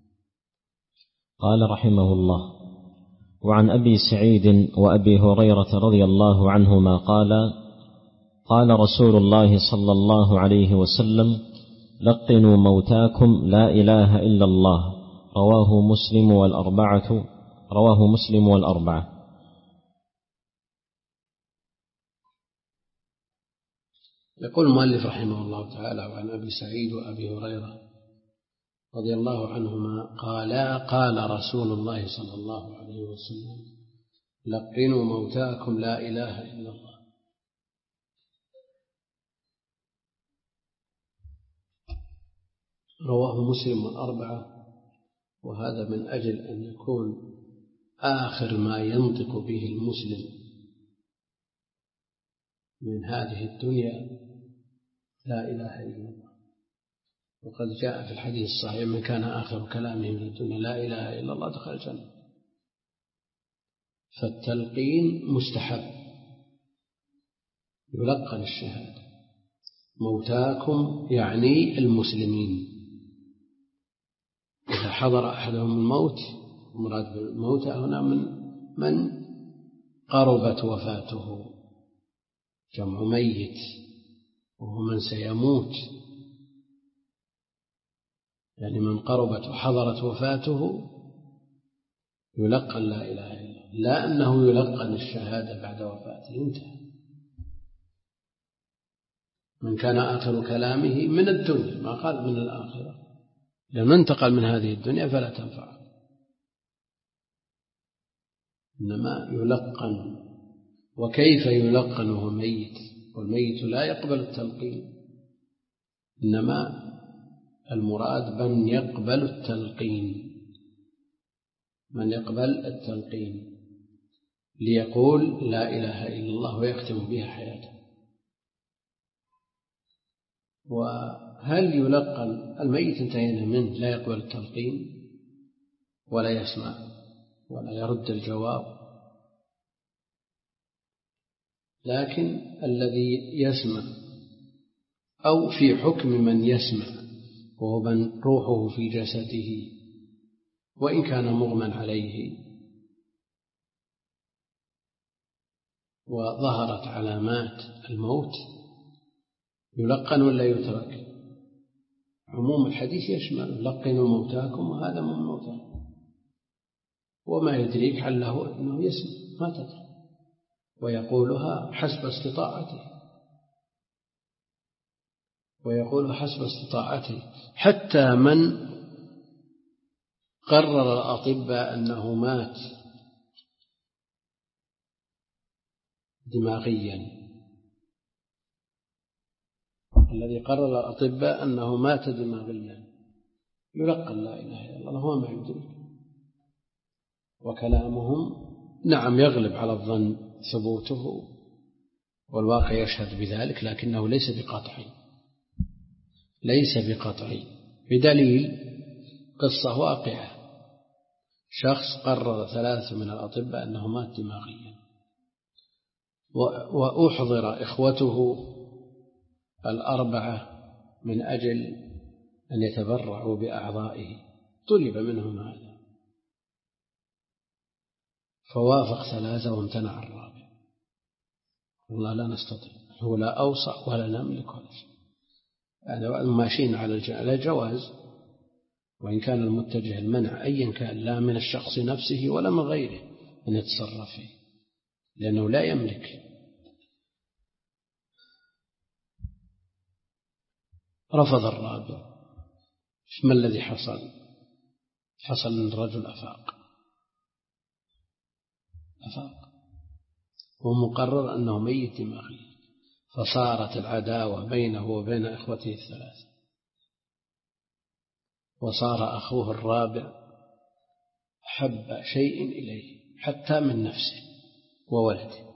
قال رحمه الله: وعن أبي سعيد وأبي هريرة رضي الله عنهما قال: قال رسول الله صلى الله عليه وسلم: لقنوا موتاكم لا إله إلا الله. رواه مسلم والأربعة رواه مسلم والأربعة. يقول المؤلف رحمه الله تعالى: وعن أبي سعيد وأبي هريرة رضي الله عنهما قالا: قال رسول الله صلى الله عليه وسلم: لقنوا موتاكم لا إله إلا الله. رواه مسلم والأربعة، وهذا من أجل أن يكون آخر ما ينطق به المسلم من هذه الدنيا لا إله إلا الله. وقد جاء في الحديث الصحيح: من كان آخر كلامه من الدنيا لا إله إلا الله دخل الجنة. فالتلقين مستحب، يلقن الشهادة. موتاكم يعني المسلمين، إذا حضر أحدهم الموت، المراد بالموت هنا من من قربت وفاته، جمع ميت، وهو من سيموت، يعني من قربت وحضرت وفاته يلقن لا إله إلا الله، لا أنه يلقن الشهادة بعد وفاته، انتهى. من كان آخر كلامه من الدنيا، ما قال من الآخرة، لأنه انتقل من هذه الدنيا فلا تنفع، إنما يلقن. وكيف يلقن وهو ميت؟ والميت لا يقبل التلقين، إنما المراد من يقبل التلقين، من يقبل التلقين ليقول لا إله إلا الله ويختم بها حياته. وهل يلقن الميت؟ انتهينا منه، لا يقبل التلقين ولا يسمع ولا يرد الجواب، لكن الذي يسمع أو في حكم من يسمع وهو من روحه في جسده وإن كان مغمى عليه وظهرت علامات الموت، يلقن ولا يترك؟ عموم الحديث يشمل لقنوا موتاكم، وهذا من موتاكم، وما يدريك عله أنه يسمع ما تدري، ويقولها حسب استطاعته، ويقول حسب استطاعته. حتى من قرر الأطباء أنه مات دماغيا، الذي قرر الأطباء أنه مات دماغيا يلقن لا إله إلا الله، هو ما يدرك. وكلامهم نعم يغلب على الظن ثبوته، والواقع يشهد بذلك، لكنه ليس بقطعي، ليس بقطعي، بدليل قصة واقعة. شخص قرر ثلاثة من الأطباء أنه مات دماغيا، وأحضر إخوته الأربعة من أجل أن يتبرعوا بأعضائه، طلب منهم هذا، فوافق ثلاثة وامتنع الرابع. والله لا نستطيع، هو لا أوصى ولا نملك ولا شيء، هذا ماشيين على الجواز، وإن كان المتجه المنع أيا كان، لا من الشخص نفسه ولا من غيره أن يتصرف فيه، لأنه لا يملك. رفض الرابع. ما الذي حصل؟ حصل أن الرجل أفاق أفاق ومقرر أنه ميت دماغيا، فصارت العداوة بينه وبين إخوته الثلاثة، وصار أخوه الرابع أحب شيء إليه حتى من نفسه وولده.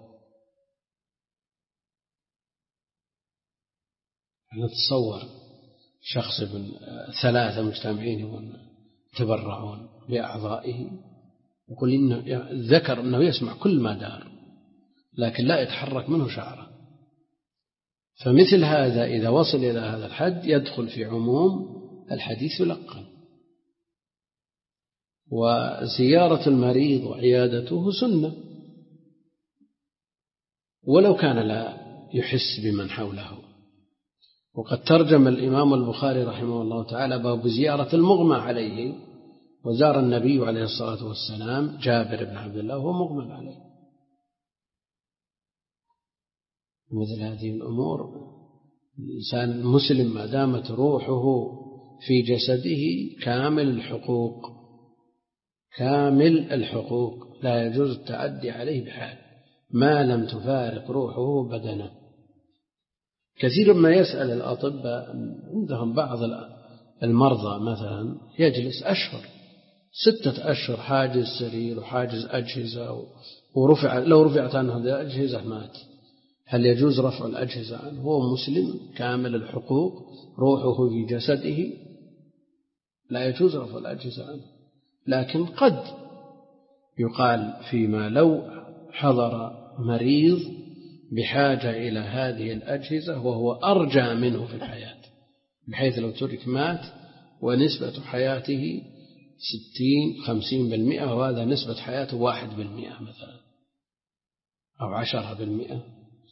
نتصور شخص من ثلاثة مجتمعين يتبرعون بأعضائه، يقول إنه ذكر أنه يسمع كل ما دار لكن لا يتحرك منه شعره. فمثل هذا إذا وصل إلى هذا الحد يدخل في عموم الحديث يلقن. وزيارة المريض وعيادته سنة ولو كان لا يحس بمن حوله. وقد ترجم الإمام البخاري رحمه الله تعالى باب زيارة المغمى عليه، وزار النبي عليه الصلاة والسلام جابر بن عبد الله وهو مغمى عليه. مثل هذه الأمور الإنسان المسلم ما دامت روحه في جسده كامل الحقوق، كامل الحقوق لا يجوز التعدي عليه بحال ما لم تفارق روحه بدنه. كثير ما يسأل الأطباء عندهم بعض المرضى مثلا يجلس أشهر ستة أشهر حاجز سرير وحاجز أجهزة ورفع لو رفعت عنه الأجهزة مات. هل يجوز رفع الأجهزة عنه؟ هو مسلم كامل الحقوق، روحه في جسده، لا يجوز رفع الأجهزة عنه. لكن قد يقال فيما لو حضر مريض بحاجة إلى هذه الأجهزة وهو أرجى منه في الحياة، بحيث لو ترك مات ونسبة حياته ستين خمسين بالمئة، وهذا نسبة حياته واحد بالمئة مثلا أو عشرة بالمئة،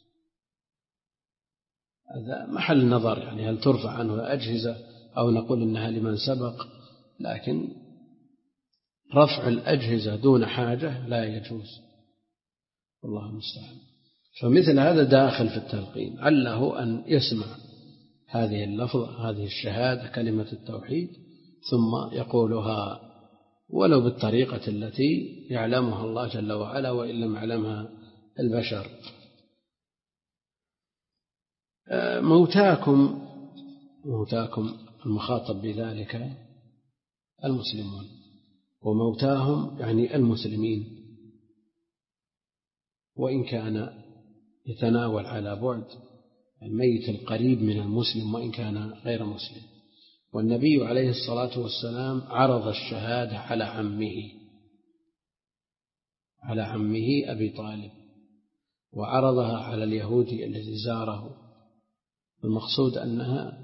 هذا محل نظر. يعني هل ترفع عنه الأجهزة أو نقول إنها لمن سبق؟ لكن رفع الأجهزة دون حاجة لا يجوز، والله المستعان. فمثل هذا داخل في التلقين، عله أن يسمع هذه اللفظة، هذه الشهادة، كلمة التوحيد، ثم يقولها ولو بالطريقة التي يعلمها الله جل وعلا وإن لم يعلمها البشر. موتاكم موتاكم المخاطب بذلك المسلمون، وموتاهم يعني المسلمين، وإن كان يتناول على بعد الميت القريب من المسلم وإن كان غير مسلم. والنبي عليه الصلاة والسلام عرض الشهادة على عمه على عمه أبي طالب، وعرضها على اليهودي الذي زاره. المقصود أنها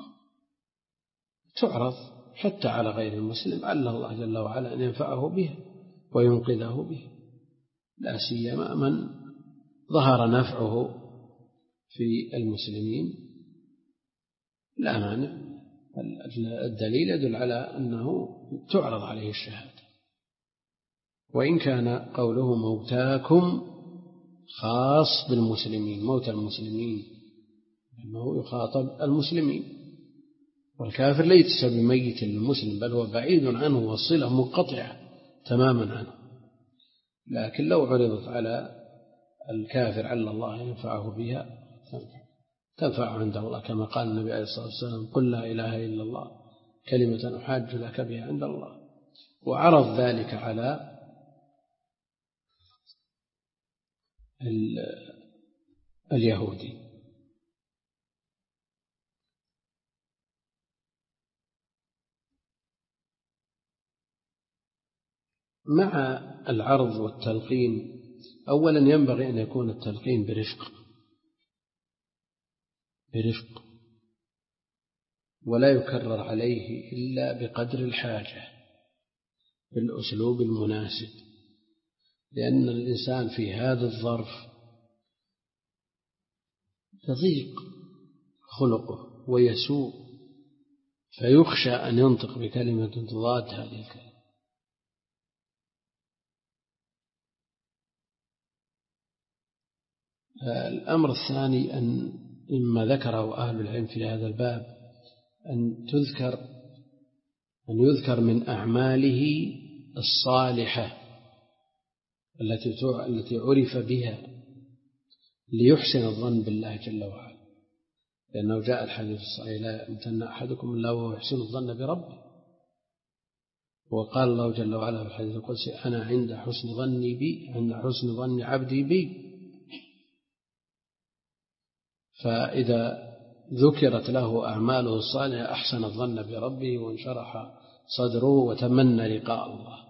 تعرض حتى على غير المسلم، علّ الله جل وعلا أن ينفعه بها وينقذه بها، لا سيما من ظهر نفعه في المسلمين. لا مانع، الدليل يدل على أنه تعرض عليه الشهادة. وإن كان قوله موتاكم خاص بالمسلمين، موت المسلمين، أنه يخاطب المسلمين، والكافر ليس بميت المسلم بل هو بعيد عنه والصلة منقطعة تماما عنه. لكن لو عرضت على الكافر عل الله ينفعه بها تنفع عند الله، كما قال النبي عليه الصلاة والسلام: قل لا إله إلا الله كلمة أحاج لك بها عند الله. وعرض ذلك على اليهودي. مع العرض والتلقين، أولا ينبغي أن يكون التلقين برفق برفق ولا يكرر عليه إلا بقدر الحاجة بالأسلوب المناسب، لأن الإنسان في هذا الظرف يضيق خلقه ويسوء، فيخشى أن ينطق بكلمة تضاد هذه الكلمة. الأمر الثاني أن مما ذكره أهل العلم في هذا الباب أن تذكر أن يذكر من أعماله الصالحة التي التي عرف بها ليحسن الظن بالله جل وعلا، لأنه جاء الحديث الصحيح: لا يمتن أحدكم إلا وهو يحسن الظن بربه. وقال الله جل وعلا في الحديث القدسي: أنا عند حسن ظني بي عند حسن ظن عبدي بي. فإذا ذكرت له أعماله الصالحة أحسن الظن بربه وانشرح صدره وتمنى لقاء الله،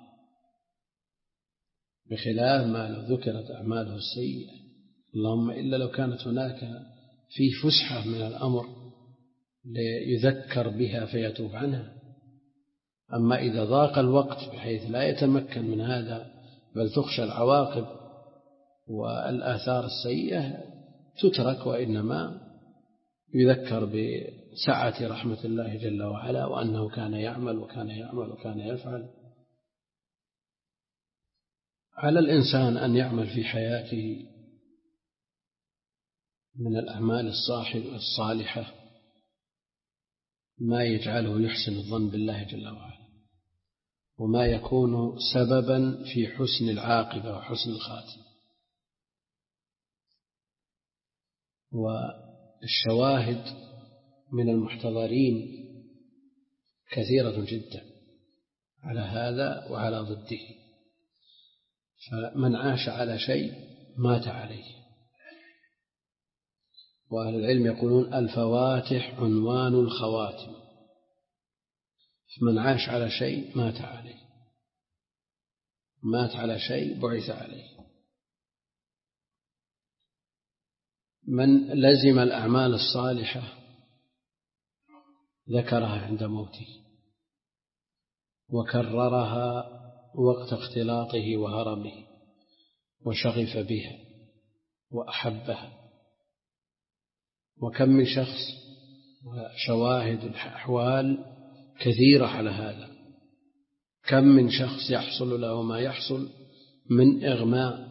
بخلاف ما لو ذكرت أعماله السيئة، اللهم إلا لو كانت هناك في فسحة من الأمر ليذكر بها فيتوب عنها. أما إذا ضاق الوقت بحيث لا يتمكن من هذا بل تخشى العواقب والآثار السيئة تترك، وإنما يذكر بسعة رحمة الله جل وعلا وأنه كان يعمل وكان يعمل وكان يفعل. على الإنسان أن يعمل في حياته من الأعمال الصالحة ما يجعله يحسن الظن بالله جل وعلا، وما يكون سببا في حسن العاقبة وحسن الخاتمة. والشواهد من المحتضرين كثيرة جدا على هذا وعلى ضده. فمن عاش على شيء مات عليه. وأهل العلم يقولون الفواتح عنوان الخواتم، فمن عاش على شيء مات عليه، مات على شيء بعث عليه. من لزم الأعمال الصالحة ذكرها عند موته وكررها وقت اختلاطه وهرمه وشغف بها وأحبها. وكم من شخص، وشواهد الأحوال كثيرة على هذا، كم من شخص يحصل له ما يحصل من إغماء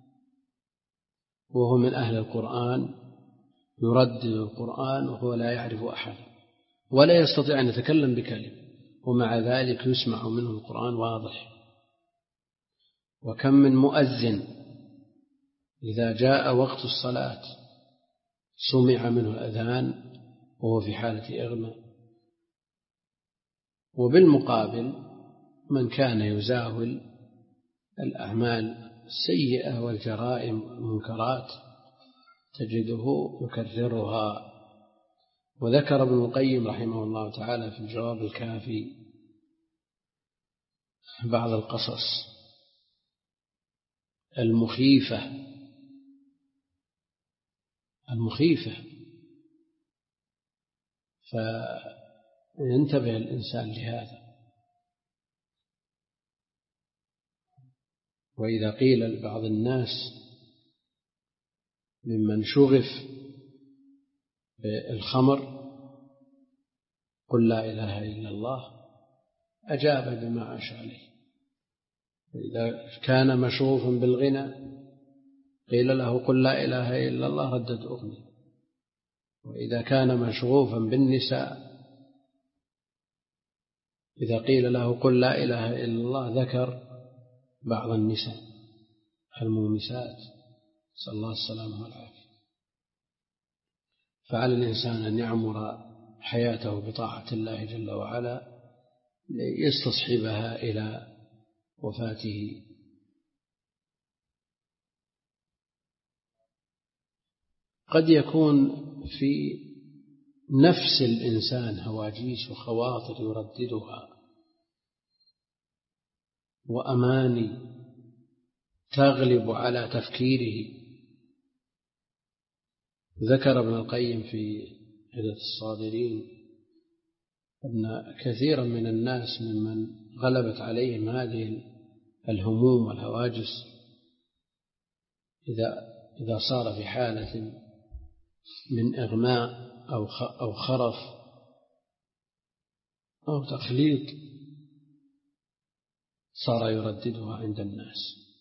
وهو من أهل القرآن، يردد القرآن وهو لا يعرف أحدا ولا يستطيع أن يتكلم بكلمة، ومع ذلك يسمع منه القرآن واضح. وكم من مؤذن إذا جاء وقت الصلاة سمع منه الأذان وهو في حالة إغماء. وبالمقابل من كان يزاول الأعمال السيئة والجرائم والمنكرات تجده يكررها. وذكر ابن القيم رحمه الله تعالى في الجواب الكافي بعض القصص المخيفة المخيفة فينتبه الإنسان لهذا. وإذا قيل لبعض الناس ممن شغف بالخمر قل لا إله إلا الله أجاب بما عاش عليه. وإذا كان مشغوفا بالغنى قيل له قل لا إله إلا الله ردد أغني. وإذا كان مشغوفا بالنساء إذا قيل له قل لا إله إلا الله ذكر بعض النساء المومسات، نسأل الله السلامة والعافية. فعلى الإنسان أن يعمر حياته بطاعة الله جل وعلا ليستصحبها إلى وفاته. قد يكون في نفس الإنسان هواجيس وخواطر يرددها وأماني تغلب على تفكيره. ذكر ابن القيم في عدة الصابرين أن كثيرا من الناس ممن غلبت عليهم هذه الهموم والهواجس إذا إذا صار في حالة من إغماء أو خرف أو تخليط صار يرددها عند الناس.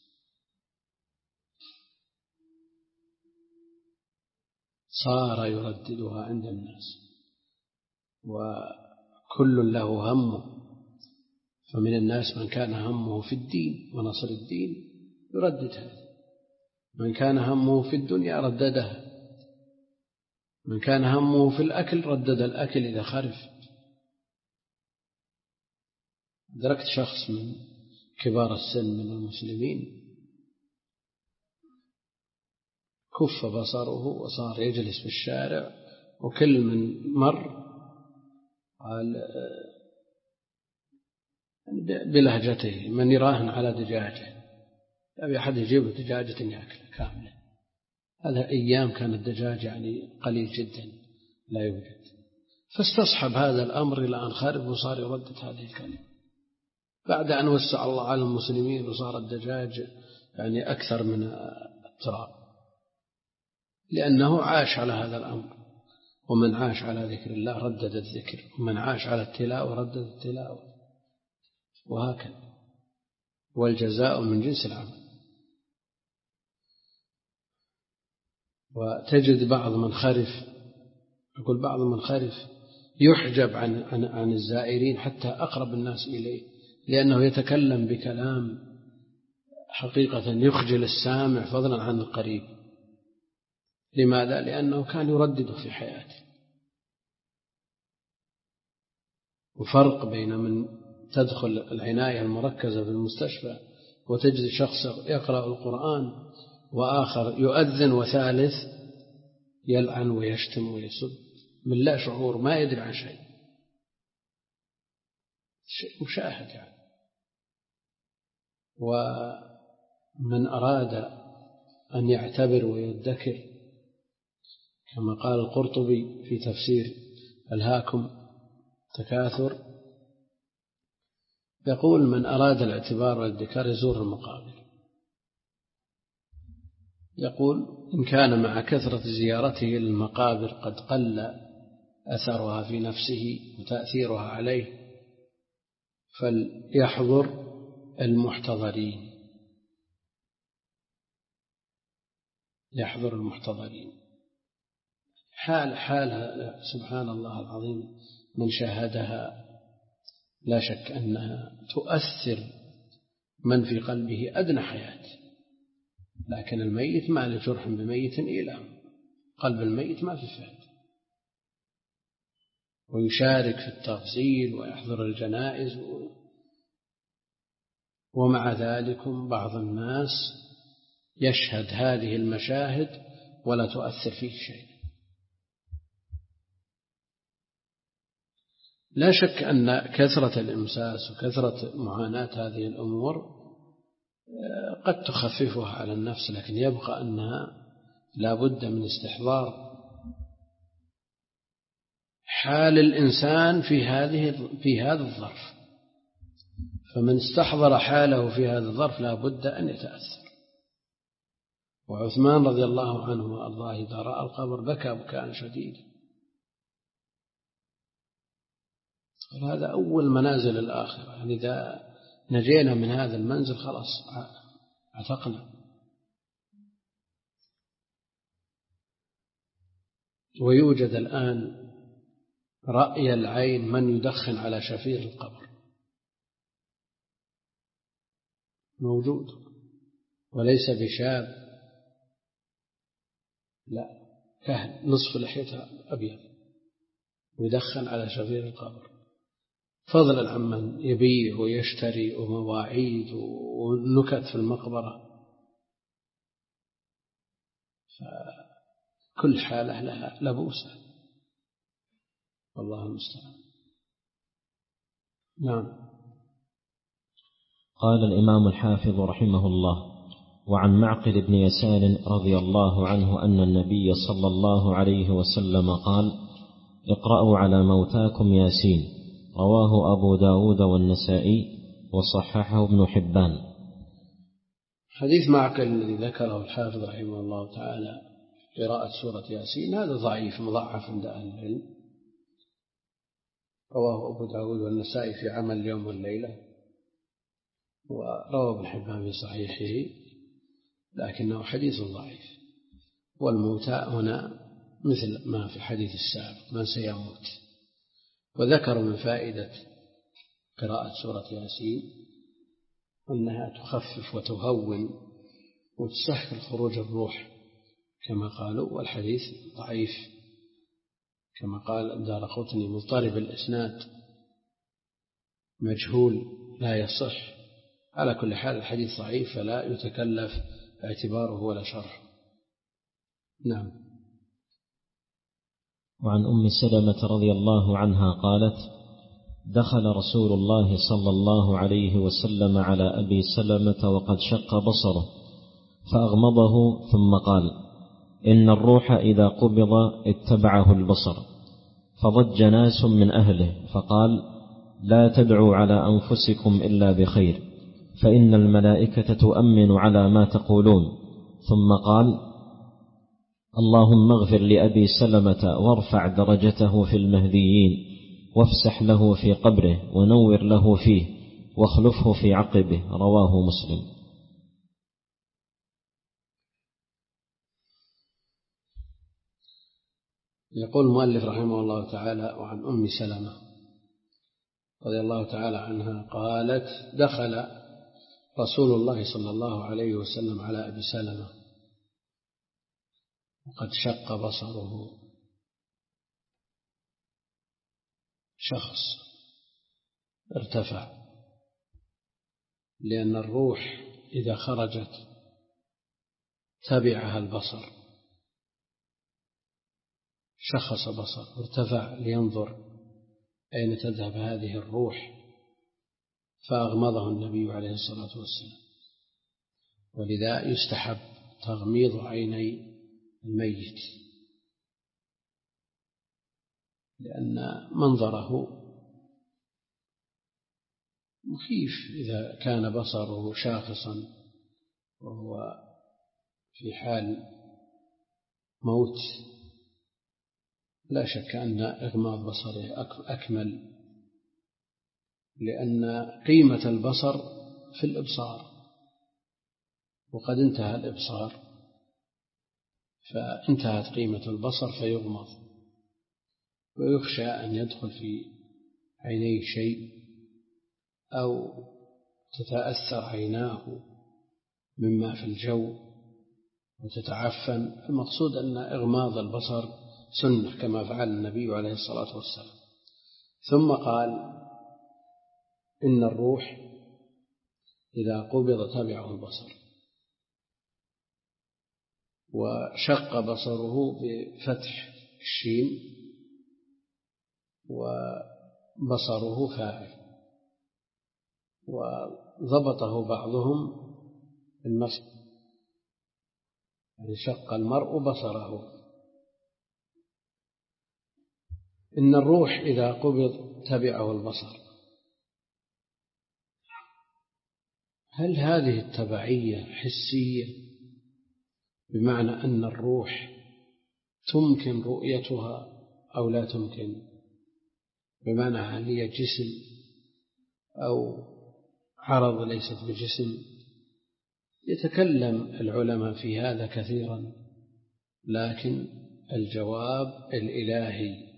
صار يرددها عند الناس وكل له همه. فمن الناس من كان همه في الدين ونصر الدين يردد هذا، من كان همه في الدنيا رددها، من كان همه في الأكل ردد الأكل إذا خرف. أدركت شخص من كبار السن من المسلمين كف بصره وصار يجلس في الشارع، وكل من مر قال بلهجته من يراهن على دجاجة، أبي أحد يجيب دجاجة يأكل كاملة. هذا أيام كان الدجاج يعني قليل جدا لا يوجد. فاستصحب هذا الأمر إلى أن خرب وصار يردد هذه الكلمة بعد أن وسع الله على المسلمين وصار الدجاج يعني أكثر من التراب، لأنه عاش على هذا الأمر. ومن عاش على ذكر الله ردد الذكر، ومن عاش على التلاوة ردد التلاوة، وهكذا. والجزاء من جنس العمل. وتجد بعض من خرف، أقول بعض من خرف يحجب عن, عن, عن الزائرين حتى أقرب الناس إليه لأنه يتكلم بكلام حقيقة يخجل السامع فضلا عن القريب. لماذا؟ لأنه كان يردده في حياته. وفرق بين من تدخل العناية المركزة في المستشفى وتجد شخص يقرأ القرآن وآخر يؤذن وثالث يلعن ويشتم ويسب من لا شعور، ما يدري عن شيء، شيء مشاهد يعني. ومن أراد أن يعتبر ويذكر كما قال القرطبي في تفسير ألهاكم تكاثر، يقول من أراد الاعتبار والذكر يزور المقابر. يقول إن كان مع كثرة زيارته للمقابر قد قل أثرها في نفسه وتأثيرها عليه فليحضر المحتضرين، يحضر المحتضرين. حال حالها سبحان الله العظيم من شاهدها لا شك أنها تؤثر من في قلبه أدنى حياة. لكن الميت ما له جرح بميت إله، قلب الميت ما في فهد. ويشارك في التغسيل ويحضر الجنائز و... ومع ذلك بعض الناس يشهد هذه المشاهد ولا تؤثر فيه شيء. لا شك أن كثرة الإمساس وكثرة معاناة هذه الأمور قد تخففها على النفس، لكن يبقى أنها لا بد من استحضار حال الإنسان في هذه في هذا الظرف. فمن استحضر حاله في هذا الظرف لا بد أن يتأثر. وعثمان رضي الله عنه وأرضاه إذا رأى القبر بكى بكاء شديدا. هذا أول منازل الآخرة، يعني إذا نجينا من هذا المنزل خلاص عتقنا. ويوجد الآن رأي العين من يدخن على شفير القبر، موجود، وليس بشاب، لا، كهن نصف لحيته أبيض ويدخن على شفير القبر، فضلا عمن يبيع ويشتري ومواعيد ونكت في المقبرة. فكل حالة لها لبوسة، والله المستعان. نعم. قال الإمام الحافظ رحمه الله: وعن معقل بن يسار رضي الله عنه أن النبي صلى الله عليه وسلم قال: اقرأوا على موتاكم ياسين. رواه أبو داود والنسائي وصححه ابن حبان. حديث معقل الذي ذكره الحافظ رحمه الله تعالى قراءة سورة ياسين هذا ضعيف مضعف عند أهل العلم. رواه أبو داود والنسائي في عمل اليوم والليلة، ورواه ابن حبان في صحيحه، لكنه حديث ضعيف. والموتى هنا مثل ما في الحديث السابق من سيموت. وذكر من فائدة قراءة سورة ياسين أنها تخفف وتهون وتسهل خروج الروح كما قالوا، والحديث ضعيف كما قال الدارقطني مضطرب الإسناد مجهول لا يصح. على كل حال الحديث ضعيف فلا يتكلف اعتباره ولا شرح. نعم. وعن أم سلمة رضي الله عنها قالت: دخل رسول الله صلى الله عليه وسلم على أبي سلمة وقد شق بصره فأغمضه ثم قال: إن الروح إذا قبض اتبعه البصر. فضج ناس من أهله فقال: لا تدعوا على أنفسكم إلا بخير، فإن الملائكة تؤمن على ما تقولون. ثم قال: اللهم اغفر لأبي سلمة وارفع درجته في المهديين، وافسح له في قبره ونور له فيه واخلفه في عقبه. رواه مسلم. يقول المؤلف رحمه الله تعالى: وعن أم سلمة رضي الله تعالى عنها قالت: دخل رسول الله صلى الله عليه وسلم على أبي سلمة وقد شق بصره. شخص ارتفع، لأن الروح إذا خرجت تبعها البصر. شخص بصر ارتفع لينظر أين تذهب هذه الروح، فأغمضه النبي عليه الصلاة والسلام. ولذا يستحب تغميض عيني الميت، لأن منظره مخيف إذا كان بصره شاخصا وهو في حال موت. لا شك أن إغماض بصره أكمل، لأن قيمة البصر في الإبصار، وقد انتهى الإبصار فانتهت قيمة البصر فيغمض، ويخشى أن يدخل في عينيه شيء أو تتأثر عيناه مما في الجو وتتعفن. المقصود أن إغماض البصر سنة كما فعل النبي عليه الصلاة والسلام. ثم قال: إن الروح إذا قبض تبعه البصر. وشق بصره بفتح الشين، وبصره فاعل، وضبطه بعضهم بالمسح، يعني شق المرء بصره. إن الروح إذا قبض تبعه البصر. هل هذه التبعية حسية، بمعنى أن الروح تمكن رؤيتها أو لا تمكن؟ بمعنى هل هي جسم أو عرض ليست بجسم؟ يتكلم العلماء في هذا كثيرا، لكن الجواب الإلهي.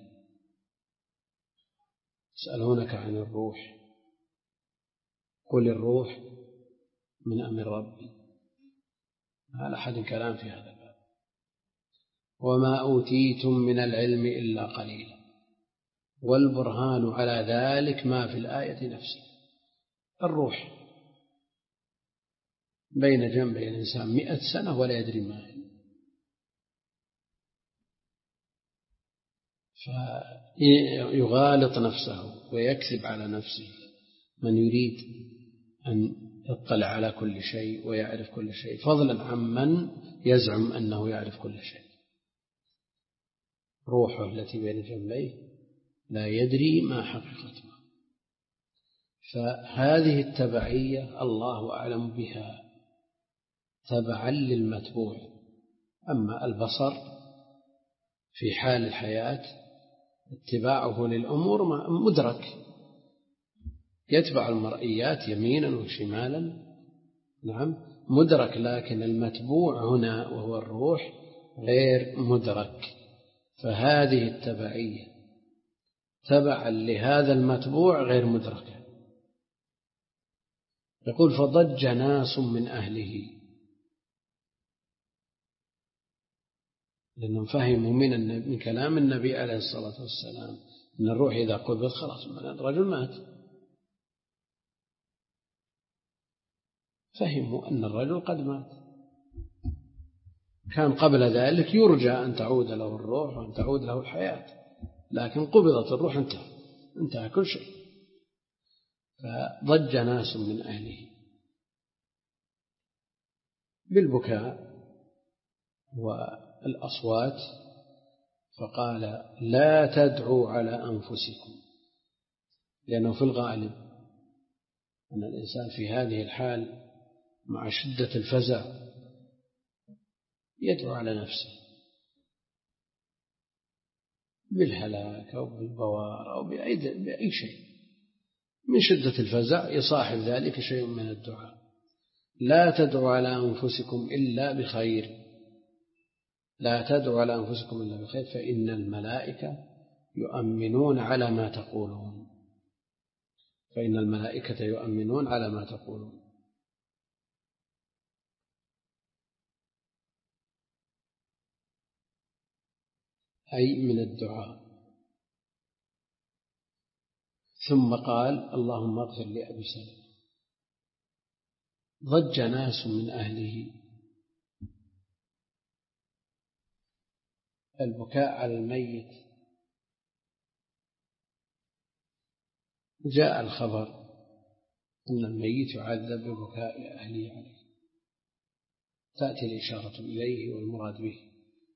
يسألونك عن الروح، قل الروح من أمر ربي. ما أحد كلام في هذا الباب. وما أوتيتم من العلم إلا قليلا، والبرهان على ذلك ما في الآية نفسها. الروح بين جنبي الإنسان مئة سنة ولا يدري ما هي، فيغالط نفسه ويكذب على نفسه من يريد أن يطلع على كل شيء ويعرف كل شيء، فضلا عمن يزعم أنه يعرف كل شيء. روحه التي بين جنبيه لا يدري ما حقيقتها. فهذه التبعية الله أعلم بها، تبعا للمتبوع. أما البصر في حال الحياة اتباعه للأمور مدرك، يتبع المرئيات يمينا وشمالا، نعم مدرك، لكن المتبوع هنا وهو الروح غير مدرك. فهذه التبعية تبعا لهذا المتبوع غير مدركة. يقول: فضج ناس من أهله، لأنهم فهموا من, من كلام النبي عليه الصلاة والسلام أن الروح إذا قبض خلاص الرجل مات. فهموا أن الرجل قد مات. كان قبل ذلك يرجى أن تعود له الروح وأن تعود له الحياة، لكن قبضت الروح انتهى انتهى كل شيء. فضج ناس من أهله بالبكاء والأصوات، فقال: لا تدعوا على أنفسكم. لأنه في الغالب أن الإنسان في هذه الحال مع شدة الفزع يدعو على نفسه بالهلاك أو بالبوار أو بأي شيء. من شدة الفزع يصاحب ذلك شيء من الدعاء. لا تدعوا على أنفسكم إلا بخير، لا تدعوا على أنفسكم إلا بخير، فإن الملائكة يؤمنون على ما تقولون. فإن الملائكة يؤمنون على ما تقولون. أي من الدعاء. ثم قال اللهم اغفر لأبي سلمة. ضج ناس من أهله البكاء على الميت. جاء الخبر أن الميت يعذب ببكاء أهله عليه، تأتي الإشارة إليه والمراد به.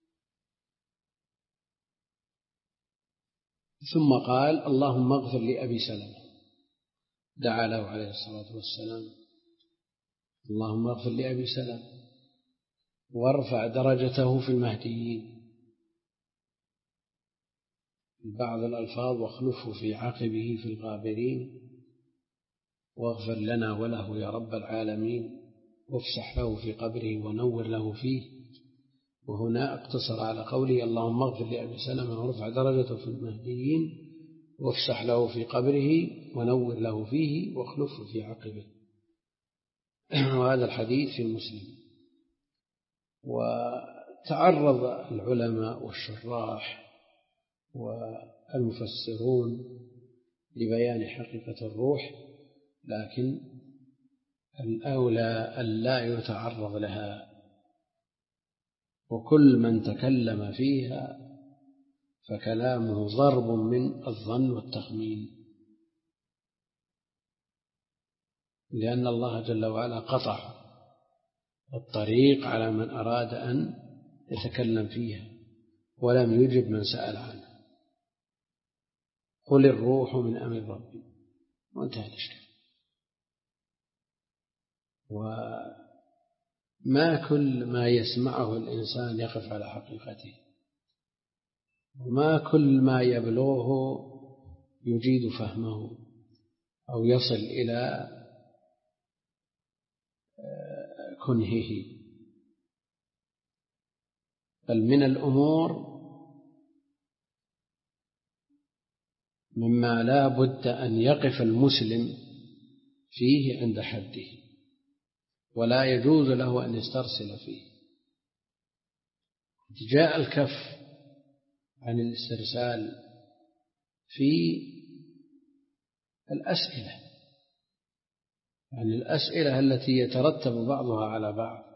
ثم قال اللهم اغفر لأبي سلمة، دعا له عليه الصلاة والسلام اللهم اغفر لأبي سلمة وارفع درجته في المهديين. بعض الألفاظ واخلفه في عقبه في الغابرين، واغفر لنا وله يا رب العالمين، وافسح له في قبره ونور له فيه. وهنا اقتصر على قوله اللهم اغفر لأبي سلمة وارفع درجته في المهديين وافسح له في قبره ونور له فيه واخلفه في عقبه. وهذا الحديث في مسلم. وتعرض العلماء والشراح والمفسرون لبيان حقيقة الروح، لكن الأولى ألا يتعرض لها، وكل من تكلم فيها فكلامه ضرب من الظن والتخمين، لأن الله جل وعلا قطع الطريق على من أراد أن يتكلم فيها ولم يجب من سأل عنه. قل الروح من أمر ربي، وانتهى الإشكال. وما كل ما يسمعه الإنسان يقف على حقيقته، وما كل ما يبلغه يجيد فهمه أو يصل إلى كنهه. بل من الأمور مما لا بد أن يقف المسلم فيه عند حده، ولا يجوز له أن يسترسل فيه. جاء الكف عن الاسترسال في الأسئلة، يعني الأسئلة التي يترتب بعضها على بعض،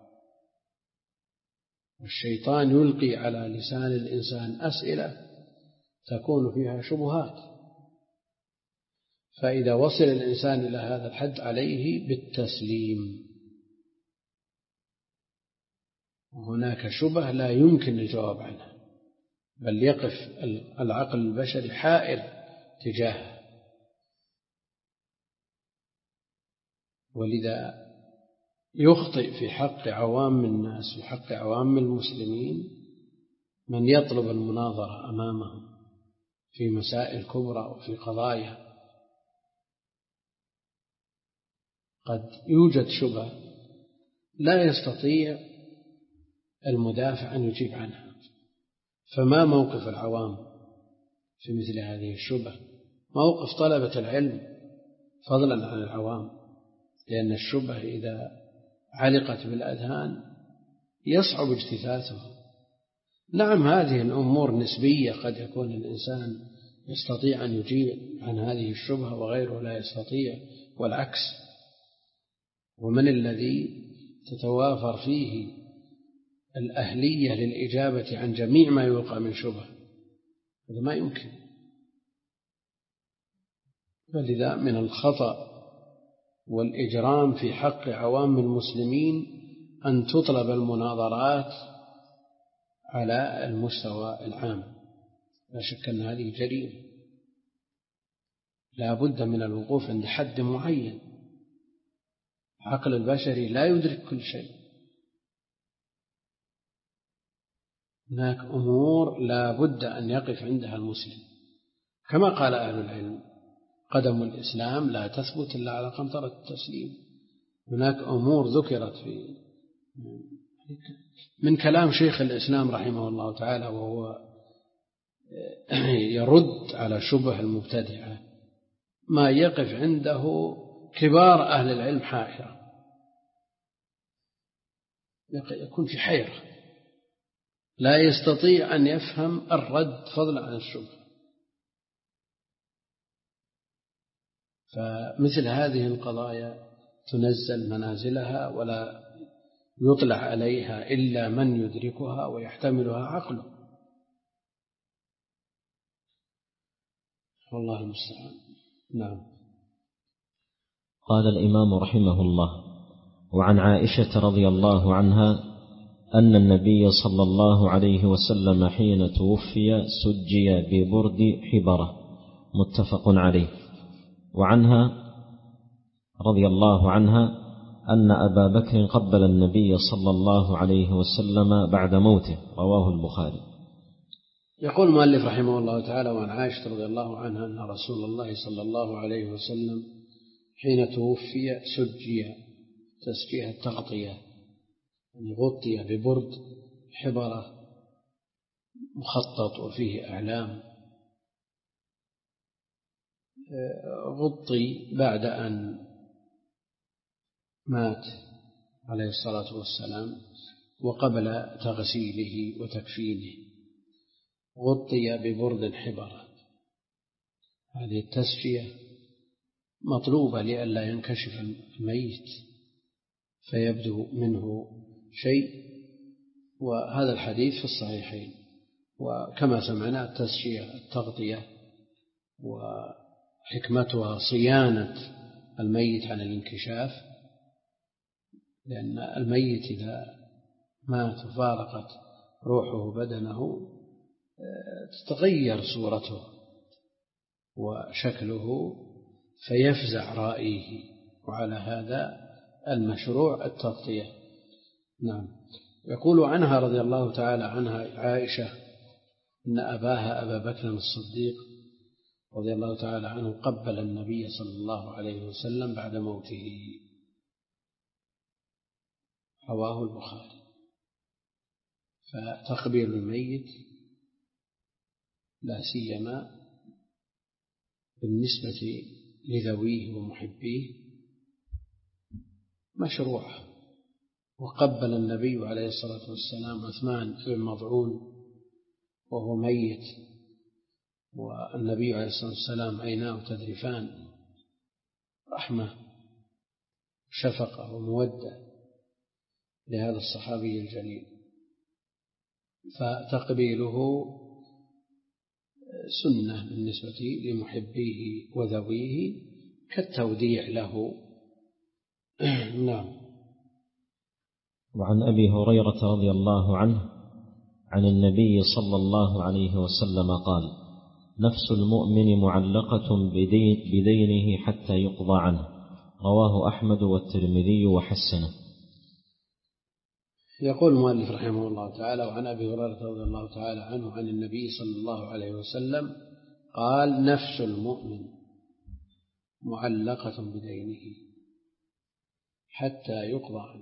والشيطان يلقي على لسان الإنسان أسئلة تكون فيها شبهات، فإذا وصل الإنسان إلى هذا الحد عليه بالتسليم. وهناك شبهة لا يمكن الجواب عنها، بل يقف العقل البشري حائر تجاهه. ولذا يخطئ في حق عوام الناس، في حق عوام المسلمين، من يطلب المناظرة أمامهم في مسائل كبرى وفي قضايا قد يوجد شبهة لا يستطيع المدافع أن يجيب عنها. فما موقف العوام في مثل هذه الشبهة؟ موقف طلبة العلم فضلا عن العوام، لأن الشبهة إذا علقت بالأذهان يصعب اجتثاثها. نعم هذه الأمور نسبية، قد يكون الإنسان يستطيع أن يجيب عن هذه الشبهة وغيره لا يستطيع، والعكس. ومن الذي تتوافر فيه الأهلية للإجابة عن جميع ما يلقى من شبهة؟ هذا ما يمكن. فلذا من الخطأ والإجرام في حق عوام المسلمين أن تطلب المناظرات على المستوى العام. لا شك أن هذه جريمة، لا بد من الوقوف عند حد معين. عقل البشري لا يدرك كل شيء. هناك أمور لا بد أن يقف عندها المسلم، كما قال أهل العلم قدم الإسلام لا تثبت إلا على قنطرة التسليم. هناك أمور ذكرت في من كلام شيخ الإسلام رحمه الله تعالى، وهو يرد على شبه المبتدعة، ما يقف عنده كبار أهل العلم حائرة، يكون في حيرة لا يستطيع أن يفهم الرد فضلا عن الشبهة. فمثل هذه القضايا تنزل منازلها ولا يطلع عليها إلا من يدركها ويحتملها عقله، والله المستعان. نعم. قال الإمام رحمه الله: وعن عائشة رضي الله عنها أن النبي صلى الله عليه وسلم حين توفي سجي ببرد حبرة، متفق عليه. وعنها رضي الله عنها أن أبا بكر قبل النبي صلى الله عليه وسلم بعد موته، رواه البخاري. يقول المؤلف رحمه الله تعالى: وعن عائشة رضي الله عنها أن رسول الله صلى الله عليه وسلم حين توفي سجي، تسجيه التغطية، يعني غطي ببرد حبرة مخطط وفيه أعلام، غطي بعد أن مات عليه الصلاة والسلام وقبل تغسيله وتكفينه، غطي ببرد حبرة. هذه التسجية مطلوبة لئلا ينكشف الميت فيبدو منه شيء، وهذا الحديث في الصحيحين. وكما سمعنا التسجية التغطية وحكمتها صيانة الميت عن الانكشاف، لأن الميت إذا مات وفارقت روحه بدنه تتغير صورته وشكله فيفزع رائيه، وعلى هذا المشروع التغطية. نعم. يقول عنها رضي الله تعالى عنها عائشة أن أباها أبا بكر الصديق رضي الله تعالى عنه قبل النبي صلى الله عليه وسلم بعد موته، رواه البخاري. فتقبيل الميت لا سيما بالنسبة لذويه ومحبيه مشروع. وقبل النبي عليه الصلاة والسلام عثمان بن مظعون وهو ميت، والنبي عليه الصلاة والسلام عيناه تذرفان رحمة شفقة ومودة لهذا الصحابي الجليل، فتقبيله سنة بالنسبة لمحبيه وذويه كالتوديع له. نعم. وعن أبي هريرة رضي الله عنه عن النبي صلى الله عليه وسلم قال: نفس المؤمن معلقة بدين بدينه حتى يقضى عنه، رواه أحمد والترمذي وحسنه. يقول المؤلف رحمه الله تعالى: وعن أبي هريرة رضي الله تعالى عنه عن النبي صلى الله عليه وسلم قال: نفس المؤمن معلقة بدينه حتى يقضى عنه.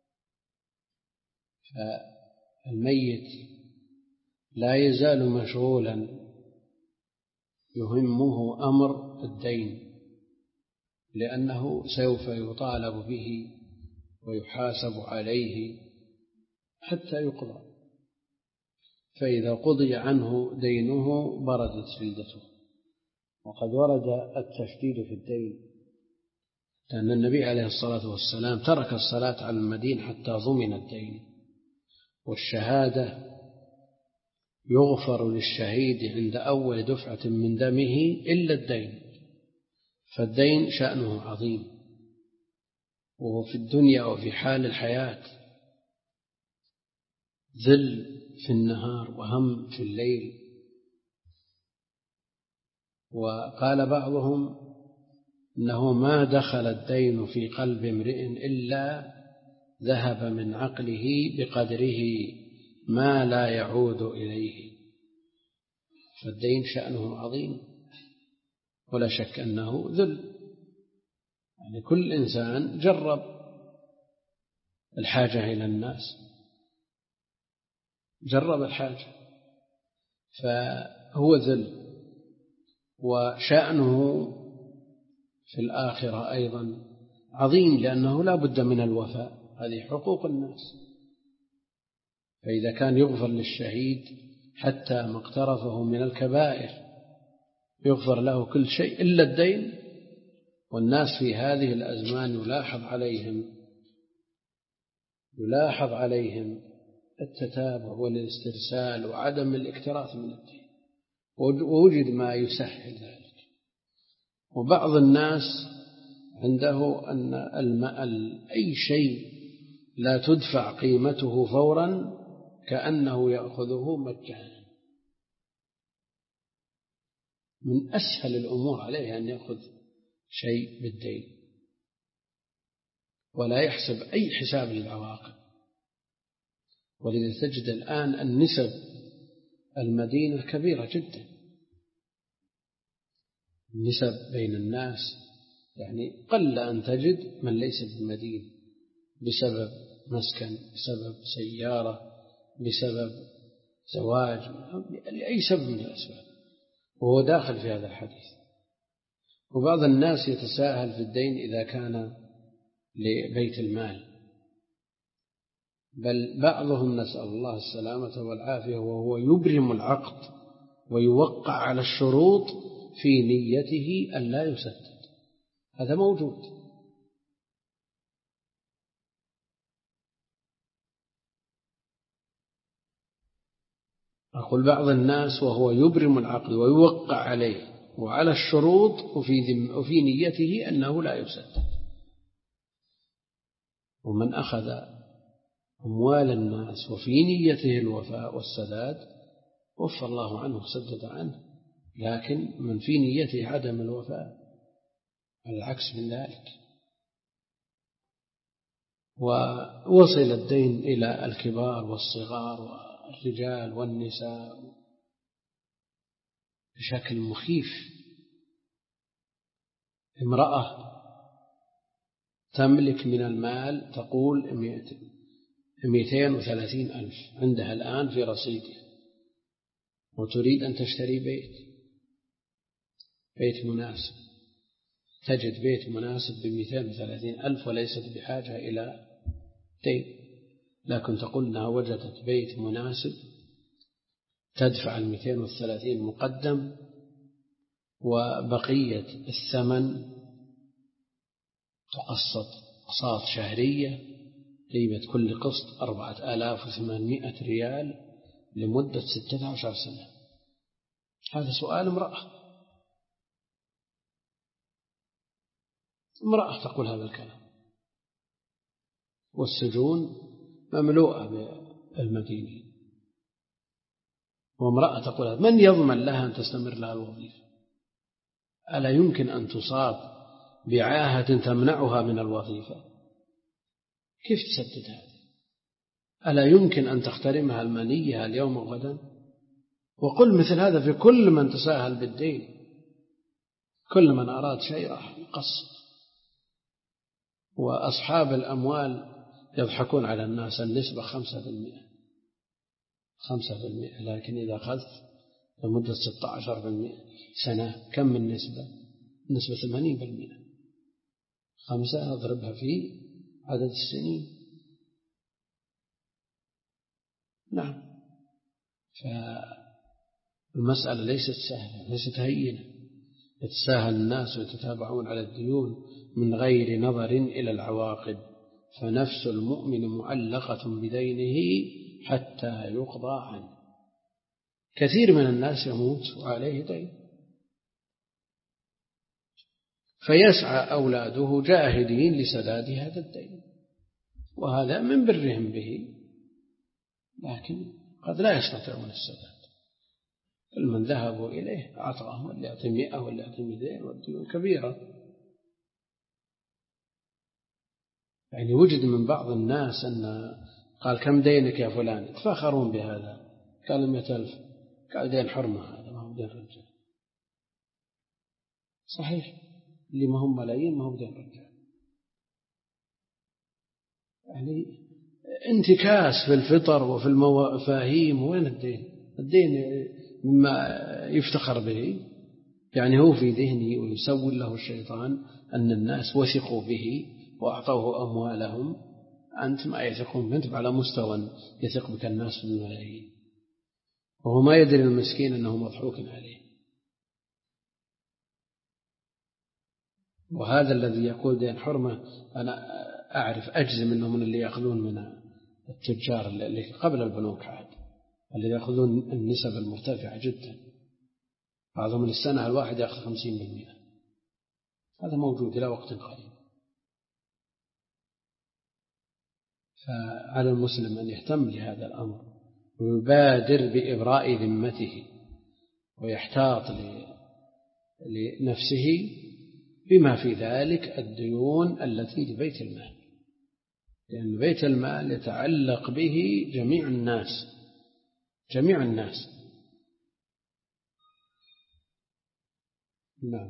فالميت لا يزال مشغولا يهمه أمر الدين، لأنه سوف يطالب به ويحاسب عليه حتى يقضى. فإذا قضي عنه دينه بردت جلدته. وقد ورد التشديد في الدين، لأن النبي عليه الصلاة والسلام ترك الصلاة على المدين حتى ضمن الدين. والشهادة يغفر للشهيد عند أول دفعة من دمه إلا الدين، فالدين شأنه عظيم، وهو في الدنيا وفي حال الحياة ذل في النهار وهم في الليل. وقال بعضهم إنه ما دخل الدين في قلب امرئ إلا ذهب من عقله بقدره ما لا يعود إليه. فالدين شأنه عظيم ولا شك أنه ذل. يعني كل إنسان جرب الحاجة إلى الناس، جرب الحاجة، فهو ذل. وشأنه في الآخرة أيضا عظيم، لأنه لا بد من الوفاء، هذه حقوق الناس. فإذا كان يغفر للشهيد حتى ما اقترفه من الكبائر، يغفر له كل شيء إلا الدين، والناس في هذه الأزمان يلاحظ عليهم يلاحظ عليهم التتابع والاسترسال وعدم الاكتراث من الدين، ووجد ما يسهل ذلك. وبعض الناس عنده أن أي شيء لا تدفع قيمته فورا كأنه يأخذه مجانا. من أسهل الأمور عليه أن يأخذ شيء بالدين ولا يحسب أي حساب للعواقب. ولذا تجد الآن النسب المدينة كبيرة جدا، النسب بين الناس، يعني قل أن تجد من ليس في المدينة بسبب مسكن، بسبب سيارة، بسبب زواج، لأي سبب من الأسباب، وهو داخل في هذا الحديث. وبعض الناس يتساهل في الدين إذا كان لبيت المال، بل بعضهم نسأل الله السلامة والعافية وهو يبرم العقد ويوقع على الشروط في نيته أن لا يسدد، هذا موجود. أقول بعض الناس وهو يبرم العقد ويوقع عليه وعلى الشروط وفي, وفي نيته أنه لا يسدد. ومن أخذ أموال الناس وفي نيته الوفاء والسداد وفى الله عنه وسدد عنه، لكن من في نيته عدم الوفاء العكس من ذلك. ووصل الدين إلى الكبار والصغار والرجال والنساء بشكل مخيف. امرأة تملك من المال تقول مئتين وثلاثين ألف عندها الآن في رصيدها، وتريد أن تشتري بيت بيت مناسب، تجد بيت مناسب بمئتين وثلاثين ألف وليست بحاجة إلى دين، لكن تقول أنها وجدت بيت مناسب تدفع المئتين والثلاثين مقدم وبقية الثمن تقسط أقساط شهرية، قيمة كل قسط أربعة آلاف وثمانمائة ريال لمدة ستة عشر سنة. هذا سؤال امرأة امرأة تقول هذا الكلام، والسجون مملوءة بالمدينين، وامرأة تقول هذا. من يضمن لها أن تستمر لها الوظيفة؟ ألا يمكن أن تصاب بعاهة تمنعها من الوظيفة؟ كيف تسدد هذه؟ ألا يمكن أن تخترمها المنية اليوم وغدا؟ وقل مثل هذا في كل من تساهل بالدين، كل من أراد شيء راح يقسط. وأصحاب الأموال يضحكون على الناس، النسبة خمسة بالمئة خمسة بالمئة، لكن إذا أخذت لمدة ستة عشر بالمئة سنة كم من نسبة؟ نسبة ثمانين بالمئة. خمسة أضربها في عدد السنين. نعم، فالمسألة ليست سهلة، ليست هينة. يتساهل الناس ويتتابعون على الديون من غير نظر إلى العواقب، فنفس المؤمن معلقة بدينه حتى يقضى عنه. كثير من الناس يموت وعليه دين، فيسعى أولاده جاهدين لسداد هذا الدين، وهذا من برهم به، لكن قد لا يستطيعون السداد. كل من ذهبوا إليه أعطاهم، واللي يعطي مئة واللي يعطي مئتين، والديون كبيرة. يعني وجد من بعض الناس أن قال كم دينك يا فلان، يتفاخرون بهذا، قال مئة ألف، قال دين حرمة، هذا ما هو دين رجال. صحيح، اللي ما هم ملايين ما هو دين رجال. يعني انتكاس في الفطر وفي المفاهيم. وين الدين؟ الدين مما يفتخر به، يعني هو في ذهنه ويسول له الشيطان أن الناس وثقوا به وأعطوه أموالهم، أنت ما يثقون، أنت على مستوى يثق بك الناس في الملايين، وهو ما يدري المسكين أنه مضحوك عليه. وهذا الذي يقول دين حرمة أنا أعرف أجزم أنه من اللي يأخذون من التجار اللي قبل البنوك عاد، اللي يأخذون النسب المرتفعة جدا، بعضهم من السنة الواحد يأخذ خمسين بالمئة. هذا موجود إلى وقت قريب. فعلى المسلم أن يهتم لهذا الأمر ويبادر بإبراء ذمته ويحتاط لنفسه بما في ذلك الديون التي لبيت المال، لأن بيت المال يتعلق به جميع الناس جميع الناس. نعم.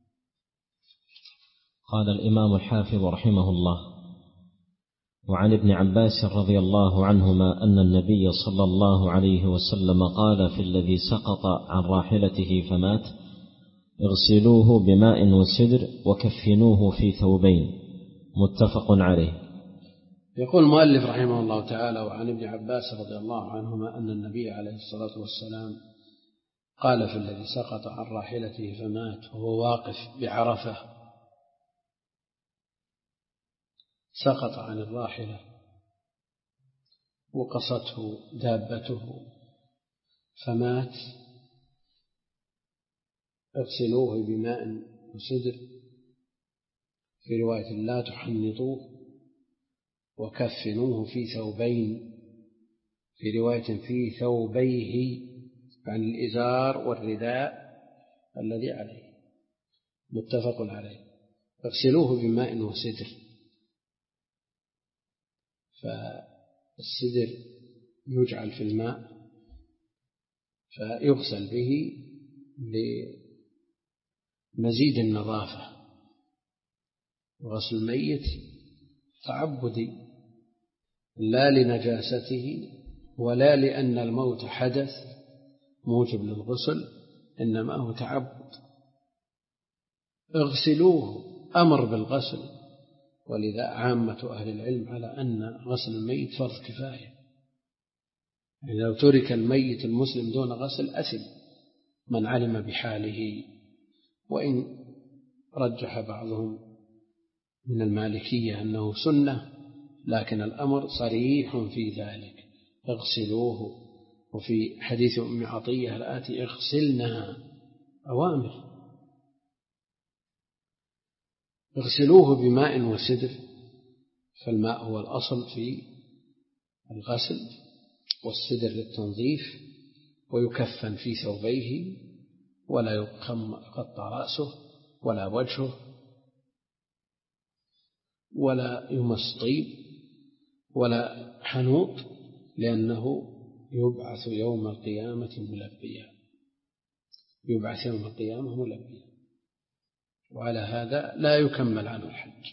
قال الإمام الحافظ رحمه الله: وعن ابن عباس رضي الله عنهما أن النبي صلى الله عليه وسلم قال في الذي سقط عن راحلته فمات: اغسلوه بماء وسدر وكفنوه في ثوبين. متفق عليه. يقول المؤلف رحمه الله تعالى: وعن ابن عباس رضي الله عنهما أن النبي عليه الصلاة والسلام قال في الذي سقط عن راحلته فمات وهو واقف بعرفة، سقط عن الراحلة وقصته دابته فمات، اغسلوه بماء وسدر، في رواية لا تحنطوه، وكفنوه في ثوبين، في رواية في ثوبيه، عن الإزار والرداء الذي عليه. متفق عليه. اغسلوه بماء وسدر، فالسدر يجعل في الماء فيغسل به لمزيد النظافة. غسل الميت تعبدي لا لنجاسته ولا لأن الموت حدث موجب للغسل، إنما هو تعبد. اغسلوه أمر بالغسل، ولذا عامة أهل العلم على أن غسل الميت فرض كفاية. يعني لو ترك الميت المسلم دون غسل أثم من علم بحاله. وإن رجح بعضهم من المالكية أنه سنة، لكن الأمر صريح في ذلك: اغسلوه. وفي حديث أم عطية الآتي: اغسلنا، أوامر. اغسلوه بماء وسدر، فالماء هو الأصل في الغسل، والسدر للتنظيف، ويكفن في ثوبيه، ولا يقطع رأسه ولا وجهه ولا يمس طيب ولا حنوط، لأنه يبعث يوم القيامة ملبيا، يبعث يوم القيامة ملبيا. وعلى هذا لا يكمل عنه الحج،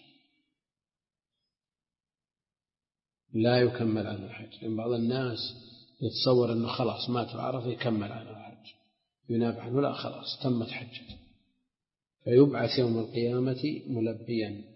لا يكمل عنه الحج. لأن بعض الناس يتصور أنه خلاص مات وعرف يكمل عنه الحج، يناب عنه، لا، خلاص تمت حجته، فيبعث يوم القيامة ملبيا.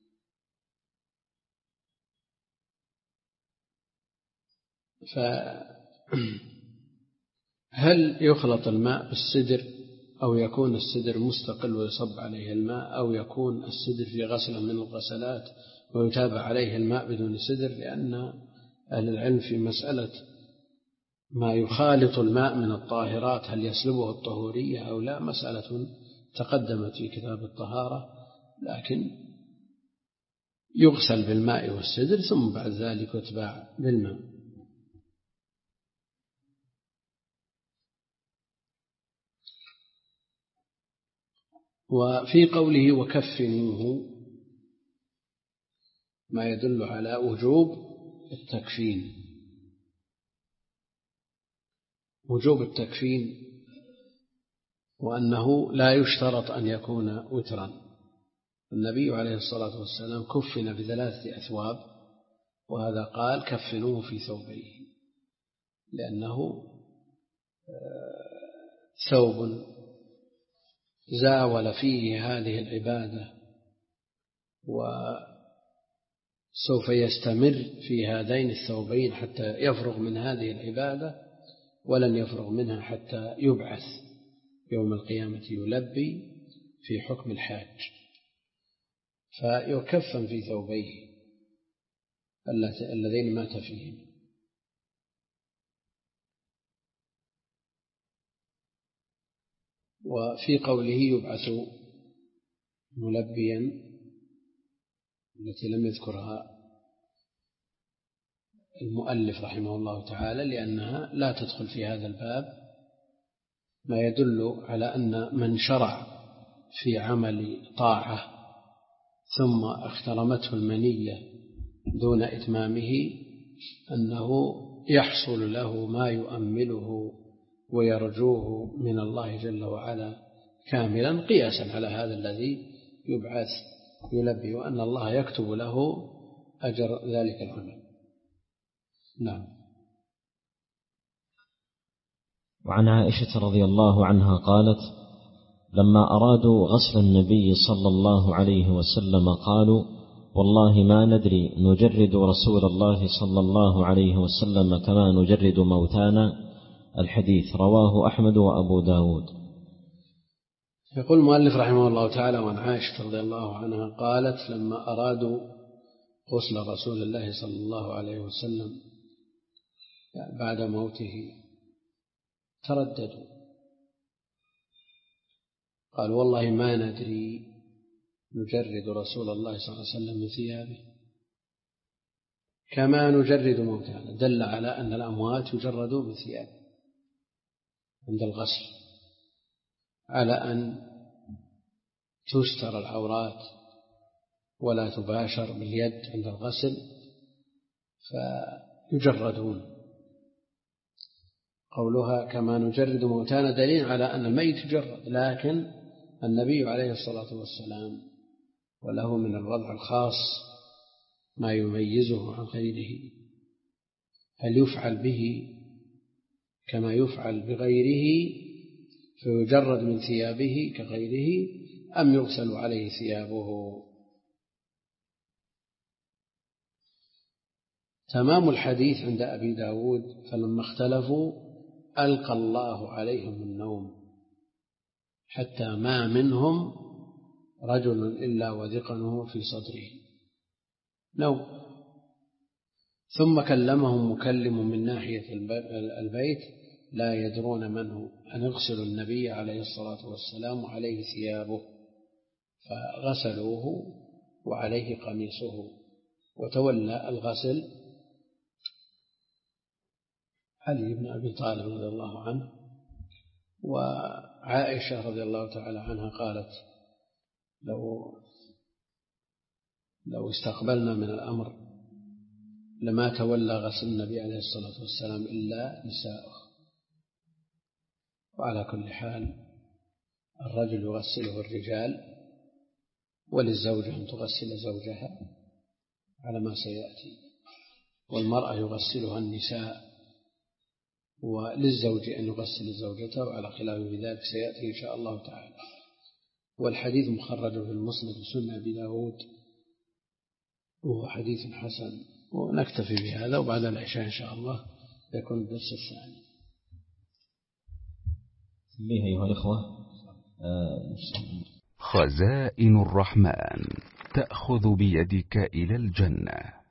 فهل يخلط الماء بالسدر، أو يكون السدر مستقل ويصب عليه الماء، أو يكون السدر في غسلة من الغسلات ويتابع عليه الماء بدون سدر؟ لأن أهل العلم في مسألة ما يخالط الماء من الطاهرات هل يسلبه الطهورية أو لا مسألة تقدمت في كتاب الطهارة، لكن يغسل بالماء والسدر ثم بعد ذلك يتباع بالماء. وفي قوله وكفنوه ما يدل على وجوب التكفين، وجوب التكفين، وأنه لا يشترط أن يكون وترا. النبي عليه الصلاة والسلام كفن بثلاثة أثواب، وهذا قال كفنوه في ثوبيه، لأنه ثوب زاول فيه هذه العبادة وسوف يستمر في هذين الثوبين حتى يفرغ من هذه العبادة، ولن يفرغ منها حتى يبعث يوم القيامة يلبي في حكم الحاج، فيكفن في ثوبيه اللذين مات فيهم. وفي قوله يبعث ملبيا التي لم يذكرها المؤلف رحمه الله تعالى لأنها لا تدخل في هذا الباب، ما يدل على أن من شرع في عمل طاعة ثم اخترمته المنية دون إتمامه أنه يحصل له ما يؤمله ويرجوه من الله جل وعلا كاملا، قياسا على هذا الذي يبعث يلبي، وأن الله يكتب له أجر ذلك العمل. نعم. وعن عائشة رضي الله عنها قالت: لما أرادوا غسل النبي صلى الله عليه وسلم قالوا: والله ما ندري نجرد رسول الله صلى الله عليه وسلم كما نجرد موتانا. الحديث رواه أحمد وأبو داود. يقول المؤلف رحمه الله تعالى: وعن عائشة رضي الله عنها قالت: لما أرادوا غسل رسول الله صلى الله عليه وسلم بعد موته ترددوا، قال: والله ما ندري نجرد رسول الله صلى الله عليه وسلم من ثيابه كما نجرد موتانا، دل على أن الأموات يجردوا من ثيابه عند الغسل، على أن تستر العورات ولا تباشر باليد عند الغسل فيجردون. قولها كما نجرد موتانا دليل على أن الميت يجرد، لكن النبي عليه الصلاة والسلام وله من الوضع الخاص ما يميزه عن غيره، هل يفعل به كما يفعل بغيره فيجرد من ثيابه كغيره، أم يغسل عليه ثيابه؟ تمام الحديث عند أبي داود: فلما اختلفوا ألقى الله عليهم النوم حتى ما منهم رجل إلا وذقنه في صدره نوم، ثم كلمهم مكلم من ناحية البيت لا يدرون من هو أن يغسلوا النبي عليه الصلاة والسلام عليه ثيابه، فغسلوه وعليه قميصه، وتولى الغسل علي بن أبي طالب رضي الله عنه. وعائشة رضي الله تعالى عنها قالت: لو لو استقبلنا من الأمر لما تولى غسل النبي عليه الصلاة والسلام إلا نساؤه. وعلى كل حال الرجل يغسله الرجال، وللزوجة أن تغسل زوجها على ما سيأتي، والمرأة يغسلها النساء، وللزوج أن يغسل زوجته، وعلى خلاف ذلك سيأتي إن شاء الله تعالى. والحديث مخرج في المسند وسنن أبي داود، وهو حديث حسن. ونكتفي بهذا، وبعد العشاء إن شاء الله يكون الدرس الثاني. به أيها الإخوة، خزائن الرحمن تأخذ بيدك إلى الجنة.